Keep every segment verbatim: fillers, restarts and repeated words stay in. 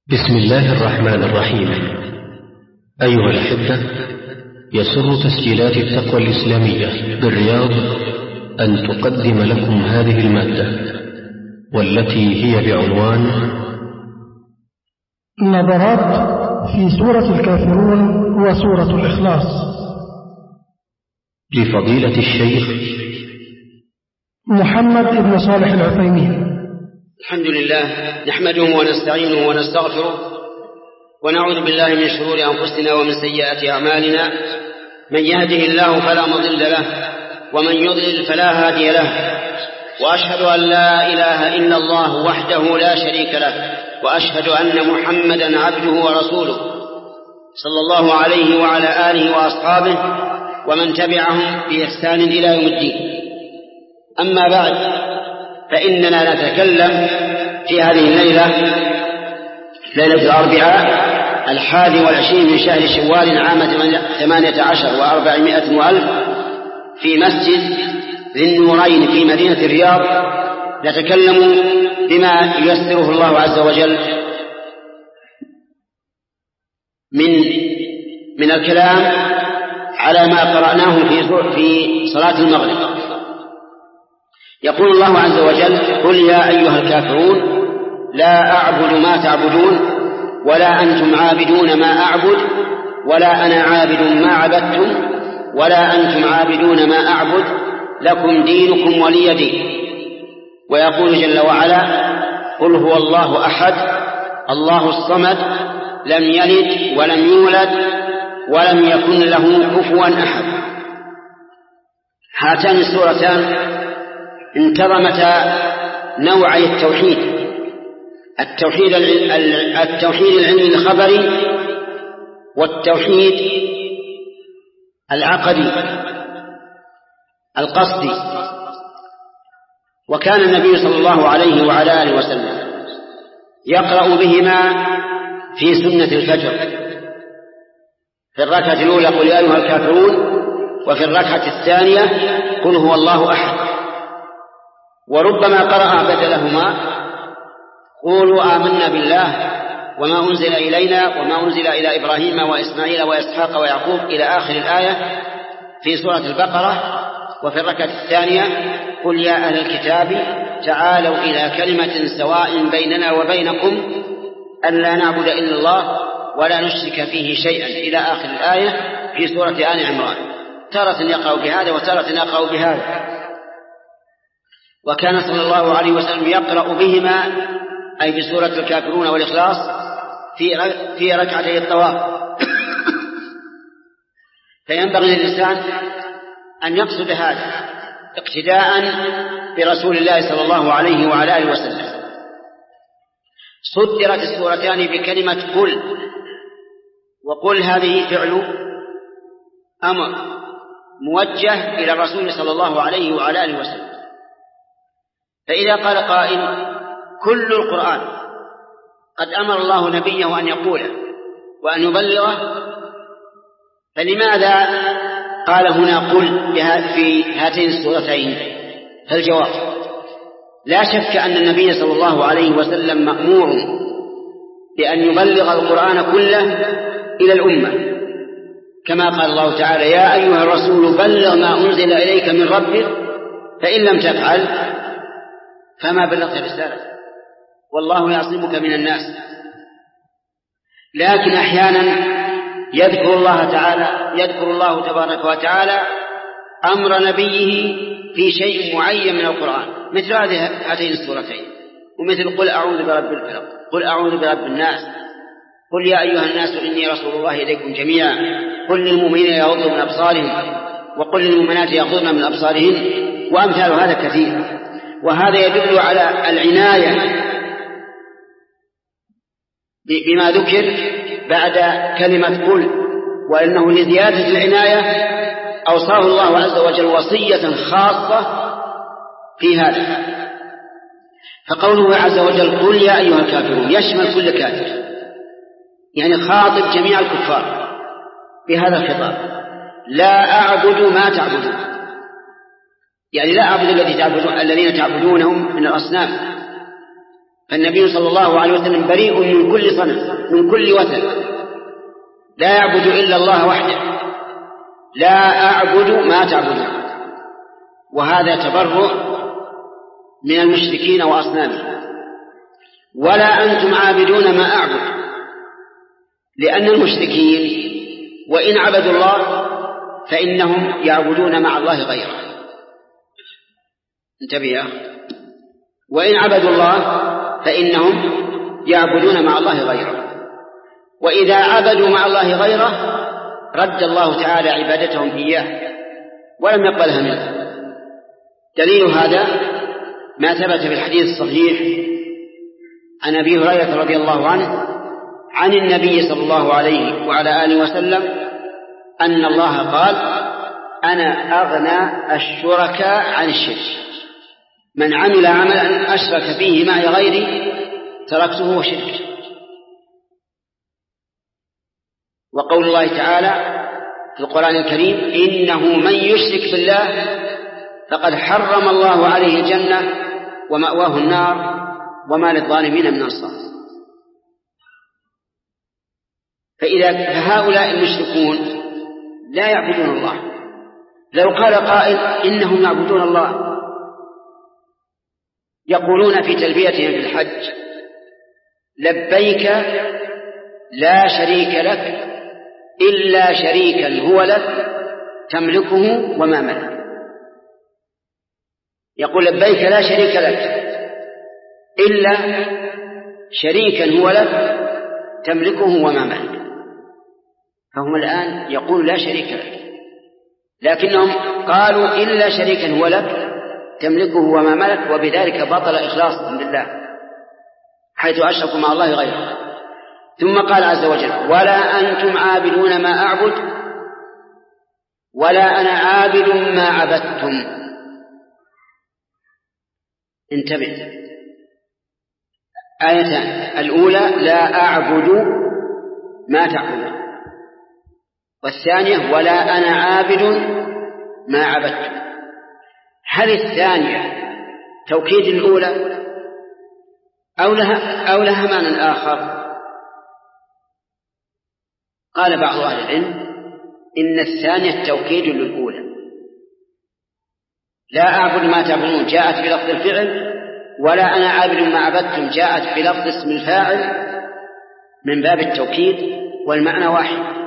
بسم الله الرحمن الرحيم. أيها الأحبة، يسر تسجيلات التقوى الإسلامية بالرياض أن تقدم لكم هذه المادة، والتي هي بعنوان نظرات في سورة الكافرون وسورة الإخلاص، لفضيلة الشيخ محمد بن صالح العثيمين. الحمد لله، نحمده ونستعينه ونستغفره ونعوذ بالله من شرور أنفسنا ومن سيئات أعمالنا. من يهده الله فلا مضل له ومن يضلل فلا هادي له، وأشهد أن لا إله إلا الله وحده لا شريك له، وأشهد أن محمدا عبده ورسوله صلى الله عليه وعلى آله وأصحابه ومن تبعهم بإحسان إلى يوم الدين. أما بعد، فإننا نتكلم في هذه الليلة، ليلة الأربعاء الحادي والعشرين من شهر شوال عام ثمانية عشر وأربعمائة وألف في مسجد ذي النورين في مدينة الرياض. نتكلم بما ييسره الله عز وجل من من الكلام على ما قرأناه في في صلاة المغرب. يقول الله عز وجل: قل يا أيها الكافرون لا أعبد ما تعبدون ولا أنتم عابدون ما أعبد ولا أنا عابد ما عبدتم ولا أنتم عابدون ما أعبد لكم دينكم ولي دين. ويقول جل وعلا: قل هو الله أحد الله الصمد لم يلد ولم يولد ولم يكن له كفوا أحد. هاتان السورتان انتظمتا نوعي التوحيد، التوحيد التوحيد العلمي الخبري والتوحيد العقدي القصدي. وكان النبي صلى الله عليه وعلى آله وسلم يقرأ بهما في سنة الفجر، في الركعة الأولى قل يا أيها الكافرون، وفي الركعة الثانية قل هو الله أحد. وربما قرأ بدلهما قولوا آمنا بالله وما أنزل إلينا وما أنزل إلى إبراهيم وإسماعيل وإسحاق ويعقوب إلى آخر الآية في سورة البقرة. وفي الركعة الثانية قل يا أهل الكتاب تعالوا إلى كلمة سواء بيننا وبينكم ألا نعبد إلا الله ولا نشرك فيه شيئا إلى آخر الآية في سورة آل عمران. تارة يقرأ بهذا وتارة يقرأ بهذا. وكان صلى الله عليه وسلم يقرأ بهما أي بسورة الكافرون والإخلاص في في ركعتي الطواف. فينبغي للإنسان أن يقصد هذا اقتداء برسول الله صلى الله عليه وعلى آله وسلم. صدرت السورتان بكلمة قل، وقل هذه فعل أمر موجه إلى الرسول صلى الله عليه وعلى آله وسلم. فإذا قال قائل: كل القرآن قد أمر الله نبيه أن يقوله وأن يبلغه، فلماذا قال هنا قل في هاتين السورتين؟ فالجواب: لا شك أن النبي صلى الله عليه وسلم مأمور بأن يبلغ القرآن كله إلى الأمة، كما قال الله تعالى: يا أيها الرسول بلغ ما أنزل إليك من ربك فإن لم تفعل فما بلغت رسالته والله يعصمك من الناس. لكن أحيانا يذكر الله تعالى يذكر الله تبارك وتعالى أمر نبيه في شيء معين من القرآن، مثل هاتين السورتين، ومثل قل أعوذ برب الفلق، قل أعوذ برب الناس، قل يا أيها الناس إني رسول الله إليكم جميعا، قل للمؤمنين يغضوا من أبصارهم وقل للمؤمنات يغضضن من أبصارهن، وأمثال هذا كثير. وهذا يدل على العناية بما ذكر بعد كلمة قل، وإنه لزيادة العناية أوصاه الله عز وجل وصية خاصة في هذا. فقوله عز وجل قل يا أيها الكافرون يشمل كل كافر، يعني خاطب جميع الكفار بهذا الخطاب: لا أعبد ما تعبدون، يعني لا أعبد الذي تعبدون الذين تعبدونهم من الأصنام، فالنبي صلى الله عليه وسلم بريء من كل صنم، من كل وثن، لا يعبد إلا الله وحده، لا أعبد ما تعبدون. وهذا تبرؤ من المشركين وأصنامهم. ولا أنتم عابدون ما أعبد، لأن المشركين وإن عبدوا الله فإنهم يعبدون مع الله غيره. انتبه يا أخي، وإن عبدوا الله فإنهم يعبدون مع الله غيره، وإذا عبدوا مع الله غيره رد الله تعالى عبادتهم إياه ولم يقبلها منه. دليل هذا ما ثبت في الحديث الصحيح عن أبي هريرة رضي الله عنه عن النبي صلى الله عليه وعلى آله وسلم أن الله قال: أنا أغنى الشركاء عن الشرك، من عمل عملا أشرك فيه معي غيري تركته وشركه. وقول الله تعالى في القرآن الكريم: إنه من يشرك بالله فقد حرم الله عليه الجنة ومأواه النار وما للظالمين من أنصار. فإذا فهؤلاء المشركون لا يعبدون الله. لو قال قائل إنهم يعبدون الله، يقولون في تلبيتهم في الحج: لبيك لا شريك لك إلا شريكا هو لك تملكه وما ملك. يقول: لبيك لا شريك لك إلا شريكا هو لك تملكه وما ملك. فهم الآن يقول لا شريك لك، لكنهم قالوا إلا شريكا هو لك تملكه وما ملك، وبذلك بطل إخلاصهم لله حيث أشركوا مع الله غيره. ثم قال عز وجل: ولا أنتم عابدون ما أعبد ولا أنا عابد ما عبدتم. انتبه، آيتان: الأولى لا أعبد ما تعبدون، والثانية ولا أنا عابد ما عبدتم. هل الثانية توكيد الأولى أو لها, أو لها معنى آخر؟ قال بعض أهل العلم إن الثانية توكيد للأولى. لا أعبد ما تعبدون جاءت بلفظ الفعل، ولا أنا عابد ما عبدتم جاءت بلفظ اسم الفاعل من باب التوكيد، والمعنى واحد.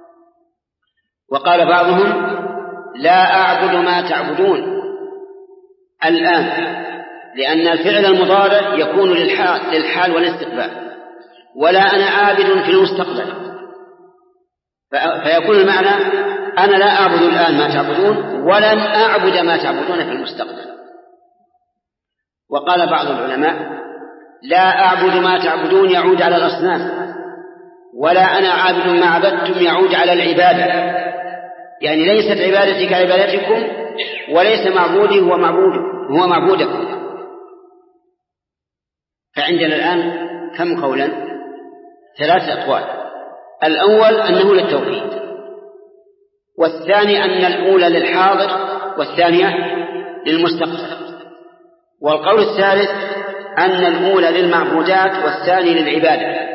وقال بعضهم: لا أعبد ما تعبدون الآن، لأن الفعل المضارع يكون للحال, للحال والاستقبال، ولا أنا عابد في المستقبل، فيكون المعنى: أنا لا أعبد الآن ما تعبدون ولن أعبد ما تعبدون في المستقبل. وقال بعض العلماء: لا أعبد ما تعبدون يعود على الأصنام، ولا أنا عابد ما عبدتم يعود على العبادة، يعني ليست عبادتي كعبادتكم وليس معبودي هو معبود هو معبودكم. فعندنا الآن كم قولا؟ ثلاثة أقوال: الأول أنه للتوحيد، والثاني أن الأولى للحاضر والثانية للمستقبل، والقول الثالث أن الأولى للمعبودات والثاني للعبادة.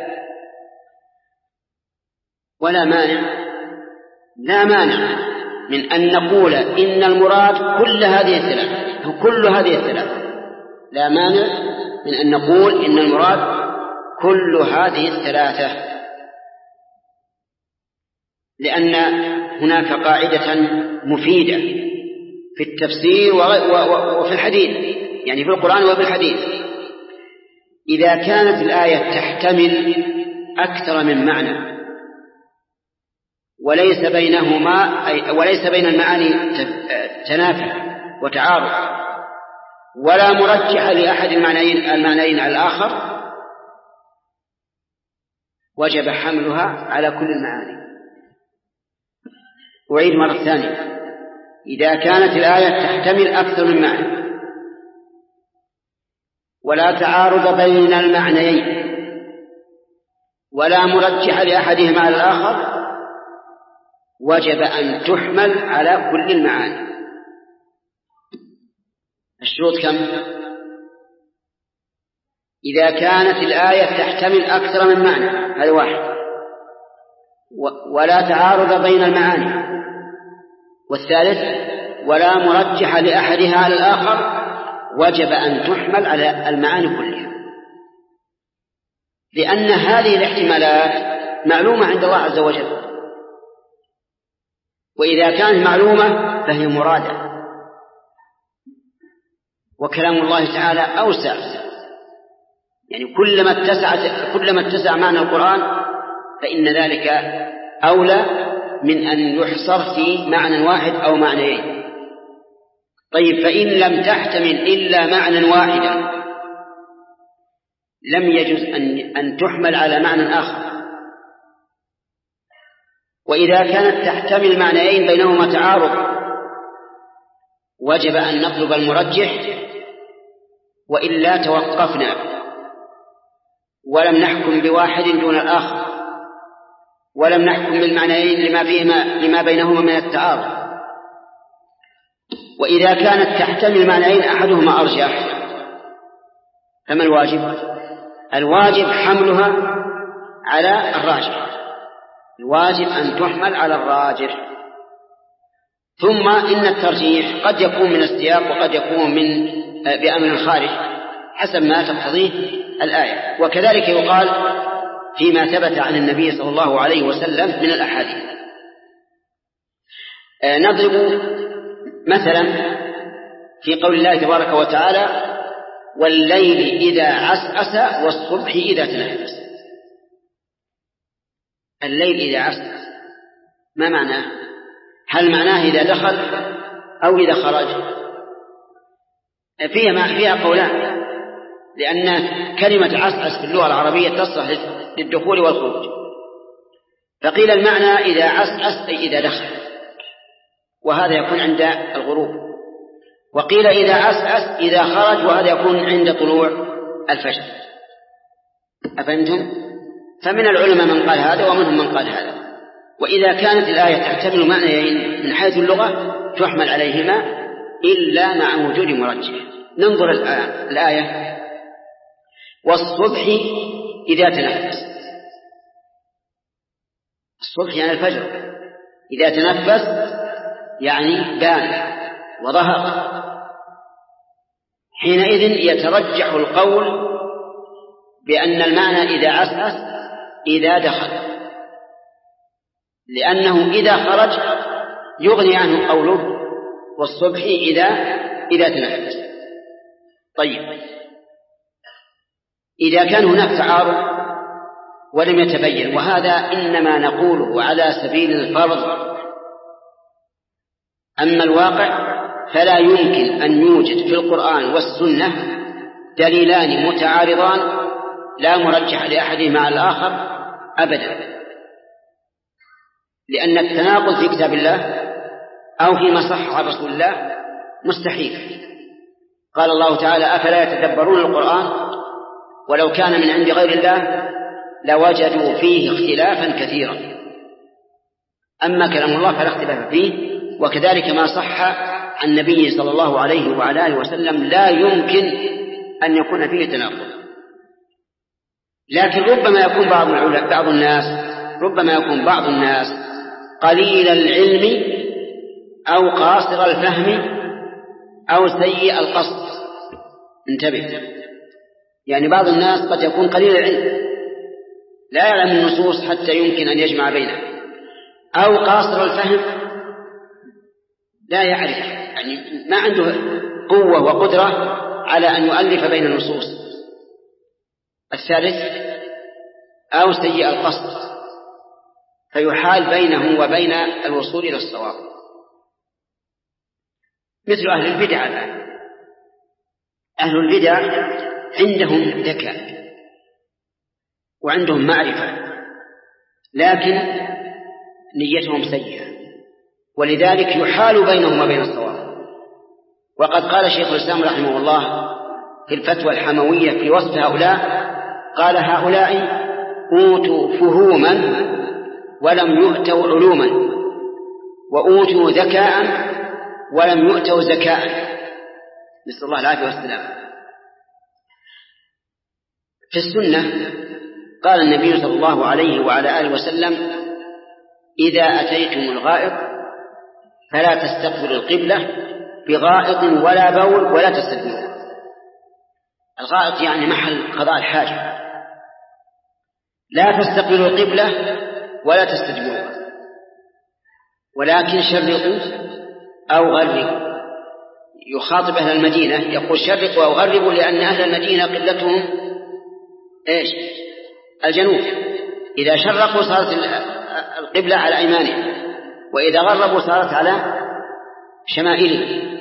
ولا مانع لا مانع من أن نقول إن المراد كل هذه الثلاثة كل هذه الثلاثة لا مانع من أن نقول إن المراد كل هذه الثلاثة، لأن هناك قاعدة مفيدة في التفسير وفي الحديث، يعني في القرآن وفي الحديث: إذا كانت الآية تحتمل أكثر من معنى وليس بينهما وليس بين المعاني تنافي وتعارض، ولا مرجح لأحد المعنيين المعنيين على الآخر، وجب حملها على كل المعاني. أعيد مرة ثانية: إذا كانت الآية تحتمل أكثر من معنى ولا تعارض بين المعنيين ولا مرجح لأحدهما على الآخر، وجب أن تحمل على كل المعاني. الشروط كم؟ إذا كانت الآية تحتمل أكثر من معنى، هذا واحد، ولا تعارض بين المعاني، والثالث ولا مرجح لأحدها على الآخر، وجب أن تحمل على المعاني كلها، لأن هذه الاحتمالات معلومة عند الله عز وجل، وإذا كانت معلومة فهي مرادة. وكلام الله تعالى أوسع، يعني كلما اتسع كلما اتسع معنى القرآن فإن ذلك أولى من أن يحصر في معنى واحد أو معنيين. طيب، فإن لم تحتمل إلا معنى واحدا لم يجوز أن أن تحمل على معنى آخر. وإذا كانت تحتمل معنيين بينهما تعارض وجب أن نطلب المرجح، وإلا توقفنا ولم نحكم بواحد دون الآخر، ولم نحكم بالمعنيين لما فيهما لما بينهما من التعارض. وإذا كانت تحتمل معنيين أحدهما أرجح فما الواجب؟ الواجب حملها على الراجح، الواجب أن تحمل على الراجح. ثم إن الترجيح قد يكون من السياق وقد يكون من بأمر خارج حسب ما تقتضيه الآية. وكذلك يقال فيما ثبت عن النبي صلى الله عليه وسلم من الأحاديث. نضرب مثلا في قول الله تبارك وتعالى: والليل إذا عسعس والصبح إذا تنفس. الليل إذا عسعس ما معناه؟ هل معناه إذا دخل أو إذا خرج؟ فيها فيها قولان، لأن كلمة عسعس في اللغة العربية تصلح للدخول والخروج. فقيل المعنى إذا عسعس أي إذا دخل، وهذا يكون عند الغروب. وقيل إذا عسعس إذا خرج، وهذا يكون عند طلوع الفجر. أفهمتم؟ فمن العلماء من قال هذا ومنهم من قال هذا. وإذا كانت الآية تحتمل معنيين من حيث اللغة تحمل عليهما إلا مع وجود مرجح. ننظر الآية: والصبح إذا تنفس. الصبح يعني الفجر، إذا تنفس يعني بان وظهر. حينئذ يترجح القول بأن المعنى إذا عسعس إذا دخل، لأنه إذا خرج يغني عنه قوله والصبح إذا إذا تنفس. طيب، إذا كان هناك تعارض ولم يتبين، وهذا إنما نقوله على سبيل الفرض، أما الواقع فلا يمكن أن يوجد في القرآن والسنة دليلان متعارضان لا مرجح لأحدهما على الآخر أبدا، لأن التناقض في كتاب الله أو فيما صح عن رسول الله مستحيل. قال الله تعالى: أفلا يتدبرون القرآن ولو كان من عند غير الله لوجدوا فيه اختلافا كثيرا. أما كلام الله فلا اختلاف فيه، وكذلك ما صح عن النبي صلى الله عليه وعلى آله وسلم لا يمكن أن يكون فيه تناقض. لكن ربما يكون بعض بعض الناس ربما يكون بعض الناس قليل العلم أو قاصر الفهم أو سيء القصد. انتبه، يعني بعض الناس قد يكون قليل العلم لا يعلم النصوص حتى يمكن أن يجمع بينها، أو قاصر الفهم لا يعرف، يعني ما عنده قوة وقدرة على أن يؤلف بين النصوص. الثالث أو سيء القصد، فيحال بينه وبين الوصول إلى الصواب، مثل أهل البدع الآن. أهل البدع عندهم ذكاء وعندهم معرفة، لكن نيتهم سيئة، ولذلك يحال بينهم وبين الصواب. وقد قال شيخ الإسلام رحمه الله في الفتوى الحموية في وصف هؤلاء، قال: هؤلاء أوتوا فهوما ولم يؤتوا علوما، وأوتوا ذكاء ولم يؤتوا زكاء، نسأل الله العافية والسلام. في السنة قال النبي صلى الله عليه وعلى آله وسلم: إذا أتيتم الغائط فلا تستقبلوا القبلة بغائط ولا بول ولا تستدبروا. الغائط يعني محل قضاء الحاجة. لا تستقبلوا القبلة ولا تستدبروا، ولكن شرقوا أو غربوا. يخاطب أهل المدينة يقول: شرقوا أو غربوا، لأن أهل المدينة قبلتهم إيش؟ الجنوب. إذا شرقوا صارت القبلة على أيمانهم، وإذا غربوا صارت على شمائلهم.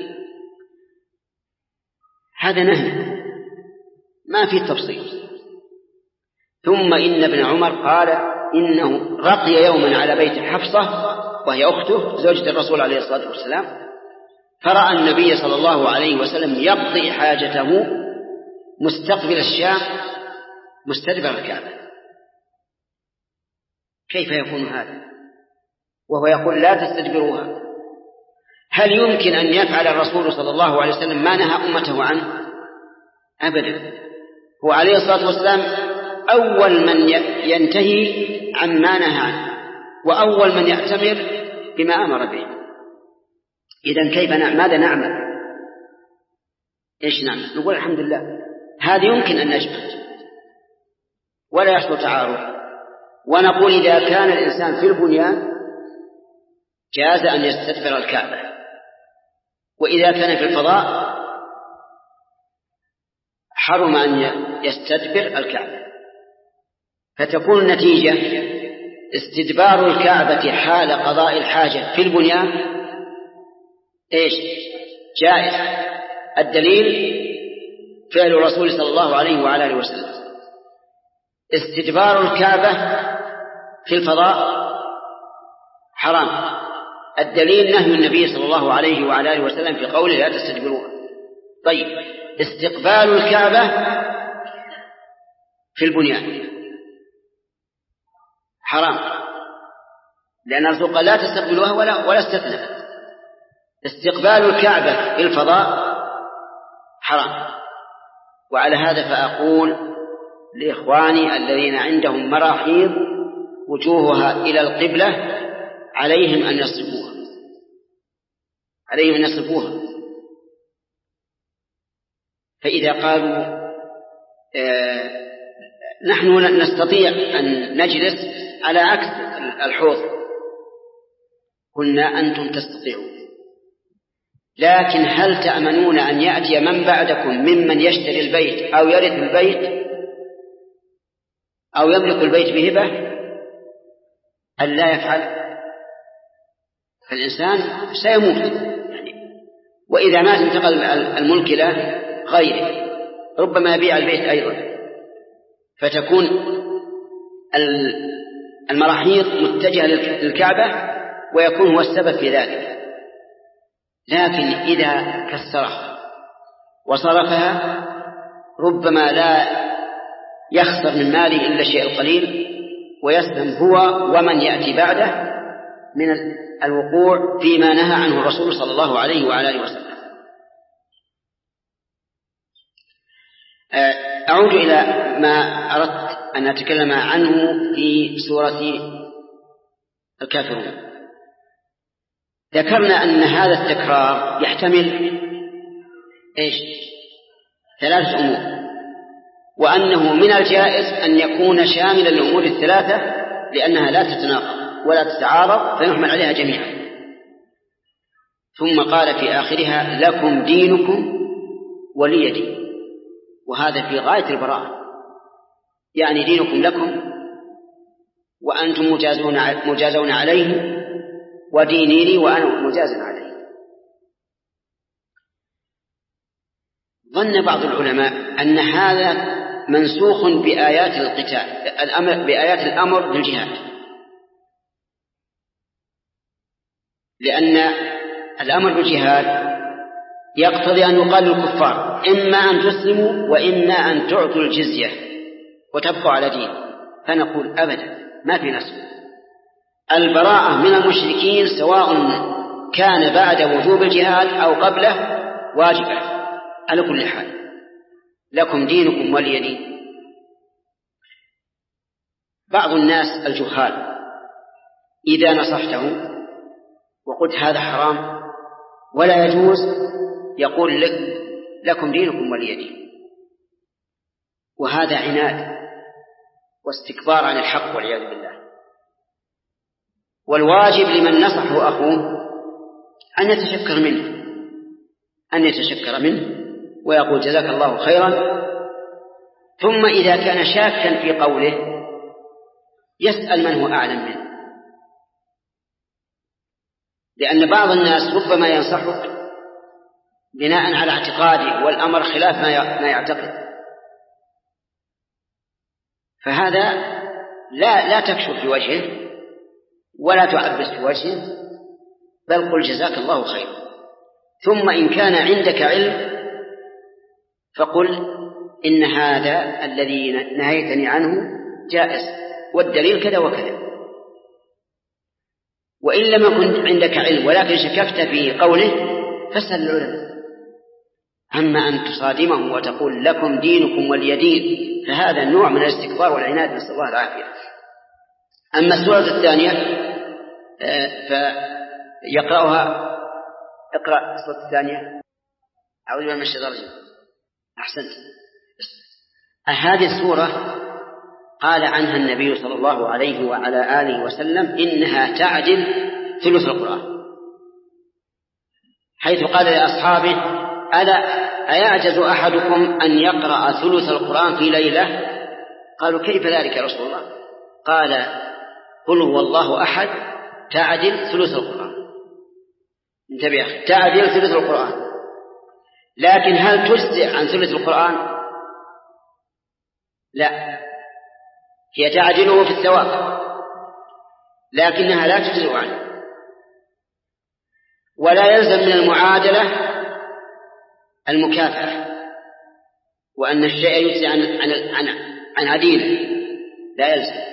هذا نهي ما في تفصيل. ثم إن ابن عمر قال إنه رقي يوما على بيت حفصة وهي أخته زوجة الرسول عليه الصلاة والسلام، فرأى النبي صلى الله عليه وسلم يقضي حاجته مستقبل الشام مستدبر الكعبة. كيف يكون هذا وهو يقول لا تستدبروها؟ هل يمكن أن يفعل الرسول صلى الله عليه وسلم ما نهى أمته عنه؟ أبدا. هو عليه الصلاة والسلام أول من ينتهي عن ما نهى عنه، وأول من يأتمر بما أمر به. إذن كيف نعمل؟ ماذا نعمل؟ إيش نعمل؟ نقول الحمد لله. هذا يمكن أن نجمع ولا يحصل تعارض، ونقول إذا كان الإنسان في البنيان جاز أن يستدبر الكعبة، وإذا كان في الفضاء حرم أن يستدبر الكعبة. فتكون النتيجة استدبار الكعبة حال قضاء الحاجة في البنيان إيش؟ جائز. الدليل فعل الرسول صلى الله عليه وعلى آله وسلم. استدبار الكعبة في الفضاء حرام. الدليل نهي النبي صلى الله عليه وعلى آله وسلم في قوله لا تستدبروها. طيب، استقبال الكعبة في البنيان حرام، لأن الرسول قال لا تستقبلوها ولا ولا استثنى. استقبال الكعبة في الفضاء حرام. وعلى هذا فأقول لإخواني الذين عندهم مراحيض وجوهها إلى القبلة عليهم أن يصرفوها، عليهم أن يصرفوها. فإذا قالوا آه نحن نستطيع أن نجلس على عكس الحوض، قلنا أنتم تستطيعون، لكن هل تأمنون أن يأتي من بعدكم ممن يشتري البيت أو يرث البيت أو يملك البيت بهبة أن لا يفعل؟ فالإنسان سيموت يعني، وإذا مات انتقل الملك إلى غيره، ربما يبيع البيت أيضا، فتكون المراحيض متجهة للكعبة ويكون هو السبب في ذلك. لكن إذا كسرها وصرفها ربما لا يخسر من ماله إلا الشيء القليل، ويسلم هو ومن يأتي بعده من الوقوع فيما نهى عنه الرسول صلى الله عليه وعلى آله وسلم. أعود إلى ما أردت أن أتكلم عنه في سورة الكافرون. ذكرنا أن هذا التكرار يحتمل إيش؟ ثلاثة أمور، وأنه من الجائز أن يكون شاملا للأمور الثلاثة لأنها لا تتناقض ولا تتعارض فيحمل عليها جميعا. ثم قال في آخرها لكم دينكم ولي دين، وهذا في غاية البراءة، يعني دينكم لكم وأنتم مجازون مجازون عليه، وديني لي وأنا مجاز عليه. ظن بعض العلماء أن هذا منسوخ بآيات القتال، الأمر بآيات الأمر بالجهاد، لأن الأمر بالجهاد يقتضي أن يقال للكفار إما أن تسلموا وإما أن تعطوا الجزية وتبقوا على دين. فنقول أبدا ما في نسخ. البراءة من المشركين سواء كان بعد وجوب الجهاد أو قبله واجبة على كل حال. لكم دينكم ولي دين. بعض الناس الجهال إذا نصحته وقلت هذا حرام ولا يجوز يقول لك لكم دينكم ولي دين، وهذا عناد واستكبار عن الحق والعياذ بالله. والواجب لمن نصحه أخوه أن يتشكر منه أن يتشكر منه ويقول جزاك الله خيرا، ثم إذا كان شاكا في قوله يسأل من هو أعلم منه، لأن بعض الناس ربما ينصحك بناء على اعتقاده والأمر خلاف ما يعتقد، فهذا لا لا تكشف في وجهه ولا تعبس في وجهه، بل قل جزاك الله خيرا. ثم إن كان عندك علم فقل إن هذا الذي نهيتني عنه جائز والدليل كذا وكذا. وإن لم يكن عندك علم ولكن شككت في قوله فاسأل العلماء. أما أن تصادمه وتقول لكم دينكم ولي دين فهذا النوع من الاستكبار والعناد، نسأل الله العافية. أما السورة الثانية فيقرأها اقرأ السورة الثانية. أعوذ بالله من الشيطان الرجيم. أحسنت. هذه السورة قال عنها النبي صلى الله عليه وعلى آله وسلم إنها تعدل ثلث القرآن، حيث قال لأصحابه ألا أيعجز أحدكم أن يقرأ ثلث القرآن في ليلة؟ قالوا كيف ذلك يا رسول الله؟ قال قل هو الله أحد تعدل ثلث القرآن. انتبه، تعدل ثلث القرآن، لكن هل تجزئ عن ثلث القرآن؟ لا، هي تعدله في الثواب لكنها لا تجزئ عنه. ولا يلزم من المعادلة المكافأة، وأن الشيء يجزي عن عن عن, عن عديله، لا يلزم.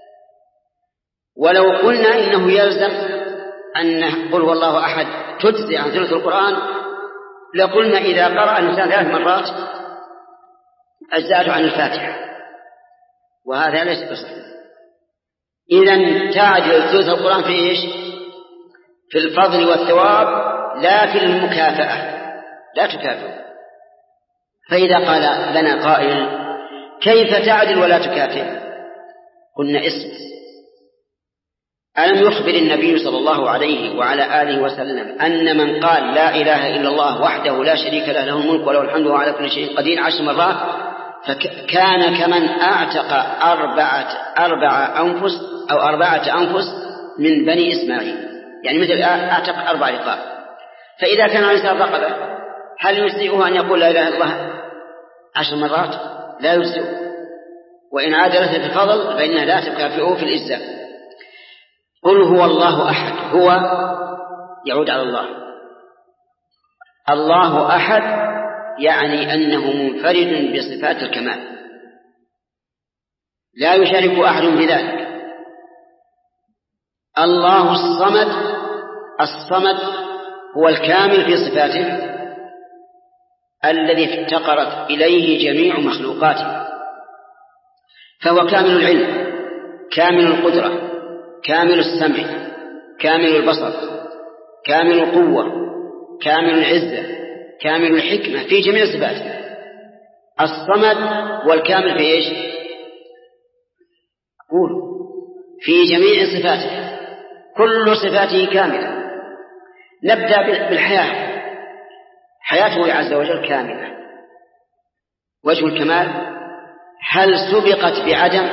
ولو قلنا إنه يلزم أن قل هو الله أحد تجزي عن ثلث القرآن لقلنا إذا قرأ الإنسان ثلاث مرات أجزأته عن الفاتحة، وهذا ليس بصحيح. إذن تعدل ثلث القرآن في إيش؟ في الفضل والثواب لا في المكافأة، لا تكافئ. فإذا قال لنا قائل كيف تعدل ولا تكافئ؟ قلنا اسم. ألم يخبر النبي صلى الله عليه وعلى آله وسلم أن من قال لا إله إلا الله وحده لا شريك له له الملك وله الحمد وهو على كل شيء قدير عشر مرات فكان كمن أعتق أربعة أربعة أنفس أو أربعة أنفس من بني إسماعيل، يعني مثل أعتق أربع رقاب. فإذا كان الإنسان رقبة هل يجزئه أن يقول لا إله إلا الله عشر مرات؟ لا يجزئه. وإن عادلت في الفضل فإنها لا تكافئه في الإجزاء. قل هو الله أحد، هو يعود على الله. الله أحد يعني أنه منفرد بصفات الكمال لا يشارك أحد بذلك. الله الصمد، الصمد هو الكامل في صفاته الذي افتقرت إليه جميع مخلوقاته، فهو كامل العلم، كامل القدرة، كامل السمع، كامل البصر، كامل القوة، كامل العزة، كامل الحكمة في جميع صفاته. الصمد والكامل في إيش؟ أقول في جميع صفاته، كل صفاته كاملة. نبدأ بالحياة، حياته عز وجل كاملة. وجه الكمال هل سبقت بعدم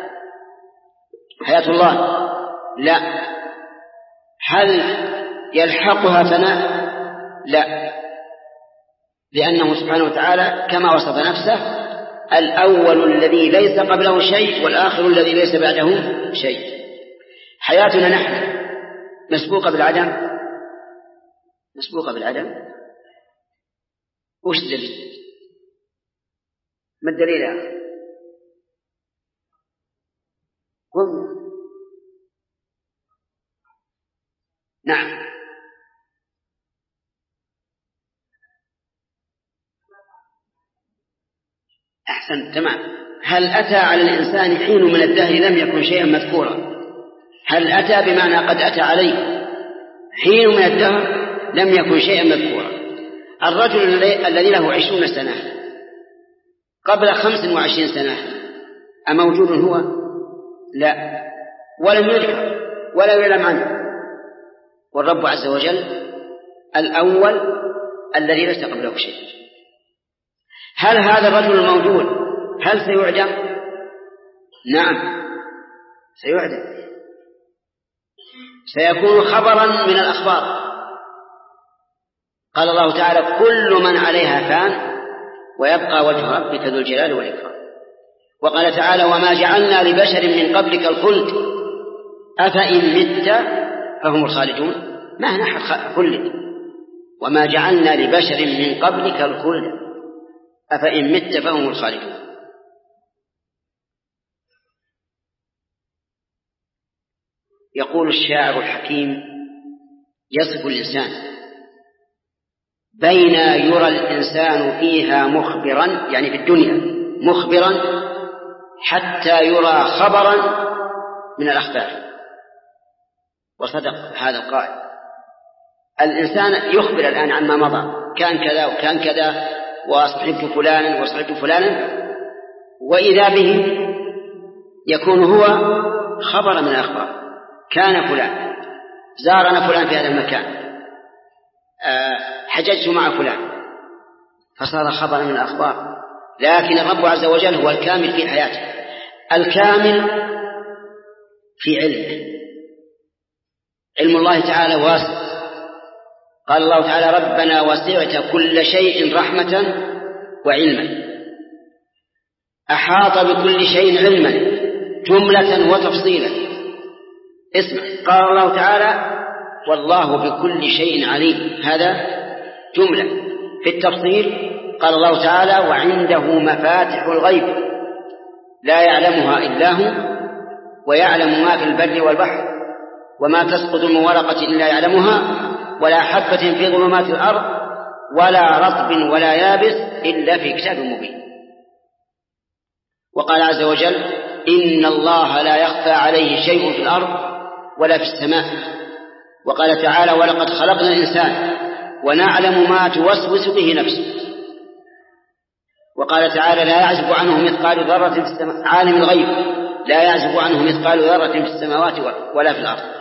حياة الله؟ لا. هل يلحقها فناء؟ لا، لأنه سبحانه وتعالى كما وصف نفسه الأول الذي ليس قبله شيء والآخر الذي ليس بعده شيء. حياتنا نحن مسبوقة بالعدم، مسبوقة بالعدم. وش الدليل؟ ما الدليل يا أخي؟ قل نعم. أحسن، تمام. هل أتى على الإنسان حين من الدهر لم يكن شيئا مذكورا؟ هل أتى بمعنى قد أتى عليه حين من الدهر لم يكن شيئا مذكورا. الرجل الذي له عشرون سنة قبل خمس وعشرين سنة أموجود هو؟ لا، ولم يذكر ولا يعلم عنه. والرب عز وجل الأول الذي ليس قبله شيء. هل هذا الرجل الموجود هل سيعدم؟ نعم سيعدم، سيكون خبرا من الأخبار. قال الله تعالى كل من عليها فان ويبقى وجه ربك ذو الجلال والإكرام. وقال تعالى وما جعلنا لبشر من قبلك الخلد أفإن مت فهم الخالدون. ما نحن خلد، وما جعلنا لبشر من قبلك الخلد أفإن مت فهم الخالدون. يقول الشاعر الحكيم يصف الإنسان بين يرى الإنسان فيها مخبرا، يعني في الدنيا مخبرا، حتى يرى خبرا من الأخبار. وصدق هذا القائل. الإنسان يخبر الآن عما مضى، كان كذا وكان كذا وصحبت فلانا وصحبت فلانا، وإذا به يكون هو خبر من الأخبار. كان فلان، زارنا فلان في هذا المكان، حججت مع فلان، فصار خبر من الأخبار. لكن الرب عز وجل هو الكامل في حياته، الكامل في علمه. علم الله تعالى واسع. قال الله تعالى ربنا وسعت كل شيء رحمة وعلما، أحاط بكل شيء علما جملة وتفصيلا. اسمع، قال الله تعالى والله بكل شيء عليم، هذا جملة. في التفصيل قال الله تعالى وعنده مفاتح الغيب لا يعلمها إلا هو ويعلم ما في البر والبحر وما تسقط من ورقة إلا يعلمها ولا حبة في ظلمات الأرض ولا رطب ولا يابس إلا في كتاب مبين. وقال عز وجل إن الله لا يخفى عليه شيء في الأرض ولا في السماء. وقال تعالى ولقد خلقنا الإنسان ونعلم ما توسوس به نفسه. وقال تعالى لا يعزب عنه مثقال ذرة في السماء، عالم الغيب لا يعزب عنه مثقال ذرة في السماوات ولا في الأرض.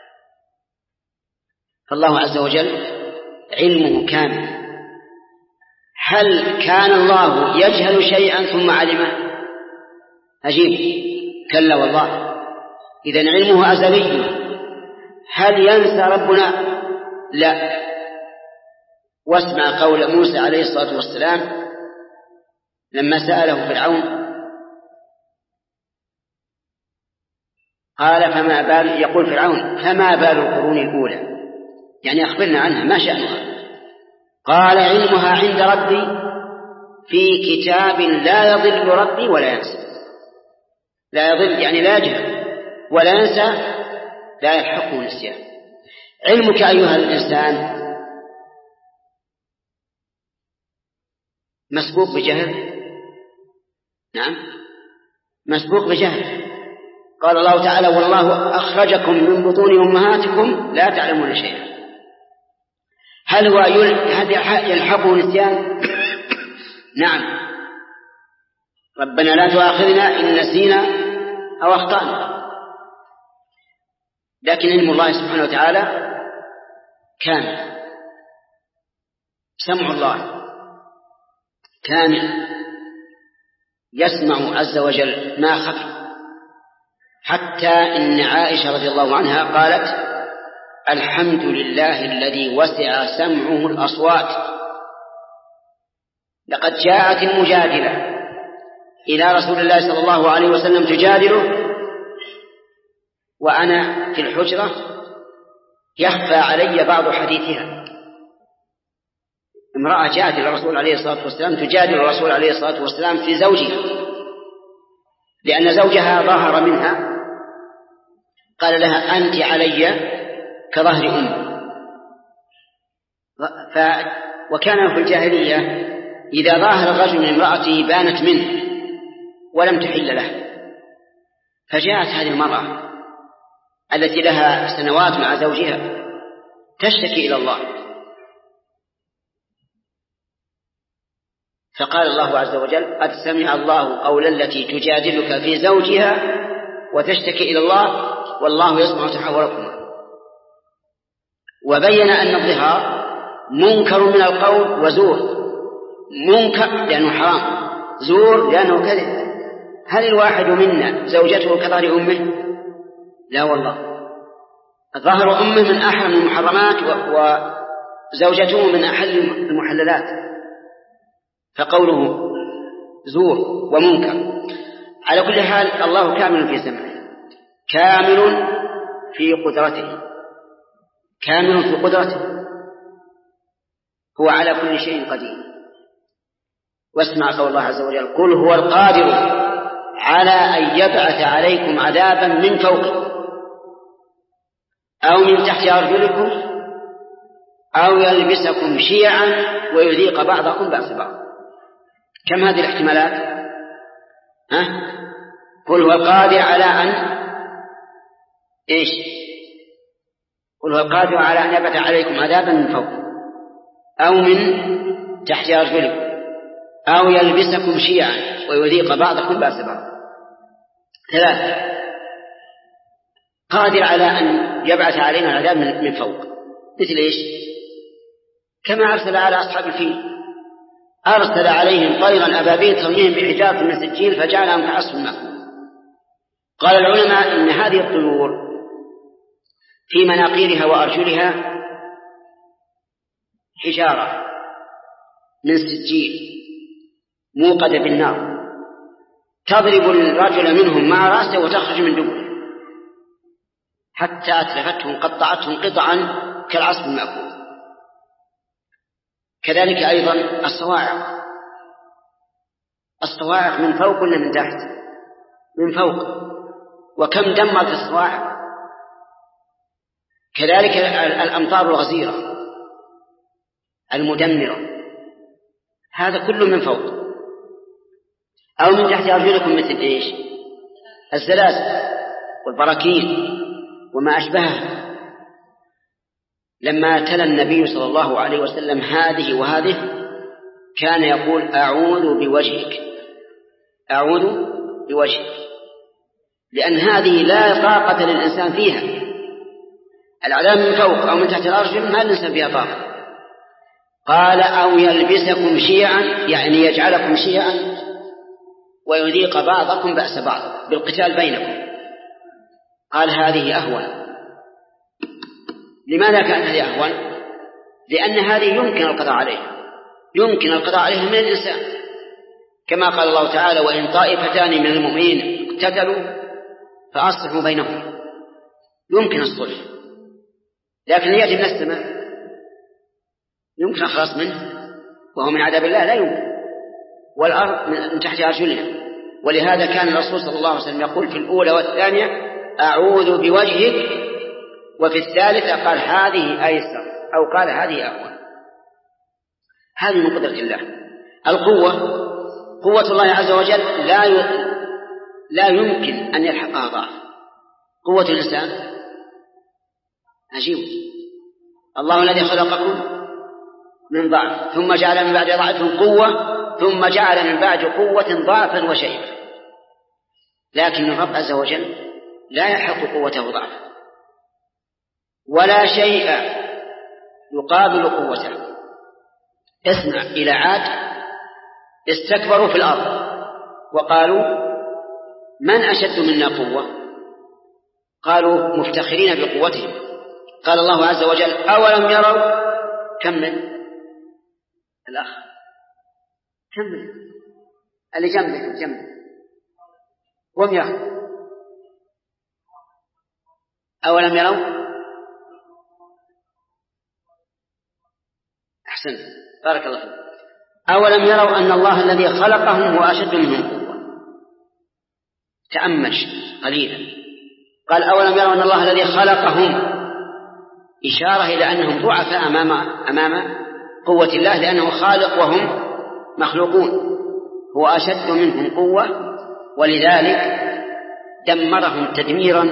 فالله عز وجل علمه كامل. هل كان الله يجهل شيئا ثم علمه؟ أجيب كلا والله. إذن علمه أزلي. هل ينسى ربنا؟ لا. واسمع قول موسى عليه الصلاة والسلام لما سأله فرعون قال فما بال، يقول فرعون فما بال القرون الأولى، يعني أخبرنا عنها ما شأنها. قال علمها عند ربي في كتاب لا يضل ربي ولا ينسى. لا يضل يعني لا يجهل، ولا ينسى لا يلحقه نسيان. علمك أيها الإنسان مسبوق بجهل؟ نعم مسبوق بجهل. قال الله تعالى والله أخرجكم من بطون أمهاتكم لا تعلمون شيئا. هل هو يلحقه نسيان؟ نعم. ربنا لا تؤاخذنا إن نسينا أو أخطأنا. لكن علم الله سبحانه وتعالى كامل. سمع الله كامل، يسمع عز وجل ما خفي. حتى إن عائشة رضي الله عنها قالت الحمد لله الذي وسع سمعه الأصوات. لقد جاءت المجادلة إلى رسول الله صلى الله عليه وسلم تجادله وأنا في الحجرة يخفى علي بعض حديثها. امرأة جاءت إلى الرسول عليه الصلاة والسلام تجادل الرسول عليه الصلاة والسلام في زوجها، لأن زوجها ظهر منها. قال لها أنت علي كظهر أم. ف... وكان في الجاهلية إذا ظاهر الرجل من امرأته بانت منه ولم تحل له. فجاءت هذه المرأة التي لها سنوات مع زوجها تشتكي إلى الله، فقال الله عز وجل: قد سمع الله قول التي تجادلك في زوجها وتشتكي إلى الله والله يسمع تحاوركما. وبين أن الظهار منكر من القول وزور. منكر لأنه حرام، زور لأنه كذب. هل الواحد منا زوجته كظهر أمه؟ لا والله، ظهر أمه من أحرم المحرمات وزوجته من أحل المحللات، فقوله زور ومنكر. على كل حال الله كامل في سمعه، كامل في قدرته، كامل في قدرته، هو على كل شيء قدير. واسمع قول الله عز وجل: قل هو القادر على أن يبعث عليكم عذابا من فوقكم أو من تحت أرجلكم أو يلبسكم شيعا ويذيق بعضكم بأس بعض. كم هذه الاحتمالات؟ ها؟ قل هو القادر على أن إيش؟ قل هو القادر على أن يبعث عليكم عذابا من فوق أو من تحت أرجلكم أو يلبسكم شيعا ويذيق بعضكم بأس بعض. ثلاثة: قادر على أن يبعث علينا العذاب من فوق، مثل إيش؟ كما أرسل على أصحاب الفيل، أرسل عليهم طيرا أبابيل ترميهم بحجارة من سجيل فجعلهم كعصف مأكول. قال العلماء إن هذه الطيور في مناقيرها وأرجلها حجارة من سجيل موقدة بالنار تضرب الرجل منهم مع رأسه وتخرج من دبره حتى أتلفتهم قطعتهم قطعا كالعصف المأكول. كذلك أيضا الصواعق، الصواعق من فوق ولا من تحت؟ من فوق. وكم دمرت الصواعق. كذلك الأمطار الغزيرة المدمرة، هذا كله من فوق. أو من تحت أرجلكم مثل إيش؟ الزلازل والبراكين وما أشبهها. لما تلا النبي صلى الله عليه وسلم هذه وهذه كان يقول: أعوذ بوجهك، أعوذ بوجهك، لأن هذه لا طاقة للإنسان فيها. العذاب من فوق أو من تحت الأرجل ما الإنسان فيها طاقة. قال: أو يلبسكم شيعا، يعني يجعلكم شيعا ويذيق بعضكم بأس بعض بالقتال بينكم. قال: هذه أهون. لماذا كان هذه أهون؟ لأن هذه يمكن القضاء عليها، يمكن القضاء عليها من الإنسان، كما قال الله تعالى: وإن طائفتان من المؤمنين اقتتلوا فأصلحوا بينهم. يمكن الصلح، لكن يأتي من السماء يمكن الخلاص منه، وهو من عذاب الله لا يمكن. والأرض من تحت أرجلنا. ولهذا كان الرسول صلى الله عليه وسلم يقول في الأولى والثانية: أعوذ بوجهك، وفي الثالثة قال: هذه أيسر، أو قال: هذه أقوى. هذه من قدرة الله. القوة قوة الله عز وجل لا ي... لا يمكن أن يلحقها ضعف. قوة الإنسان عجيب. الله الذي خلقكم من ضعف ثم جعل من بعد ضعف قوة ثم جعل من بعد قوة ضعفا وشيئا. لكن الرب عز وجل لا يحق قوته ضعف، ولا شيء يقابل قوته. اسمع إلى عاد استكبروا في الأرض وقالوا: من أشد منا قوة؟ قالوا مفتخرين بقوتهم. قال الله عز وجل: أولم يروا؟ كمل الأخ، كمل اللي جنبك جنبك قم يا أخي. أولم يروا؟ أحسن، بارك الله فيك. أولم يروا أن الله الذي خلقهم هو أشد منهم قوة. تأمل قليلا. قال: أولم يروا أن الله الذي خلقهم، إشارة إلى أنهم ضعفاء أمام أمام قوة الله، لأنه خالق وهم مخلوقون. هو أشد منهم قوة ولذلك دمرهم تدميرا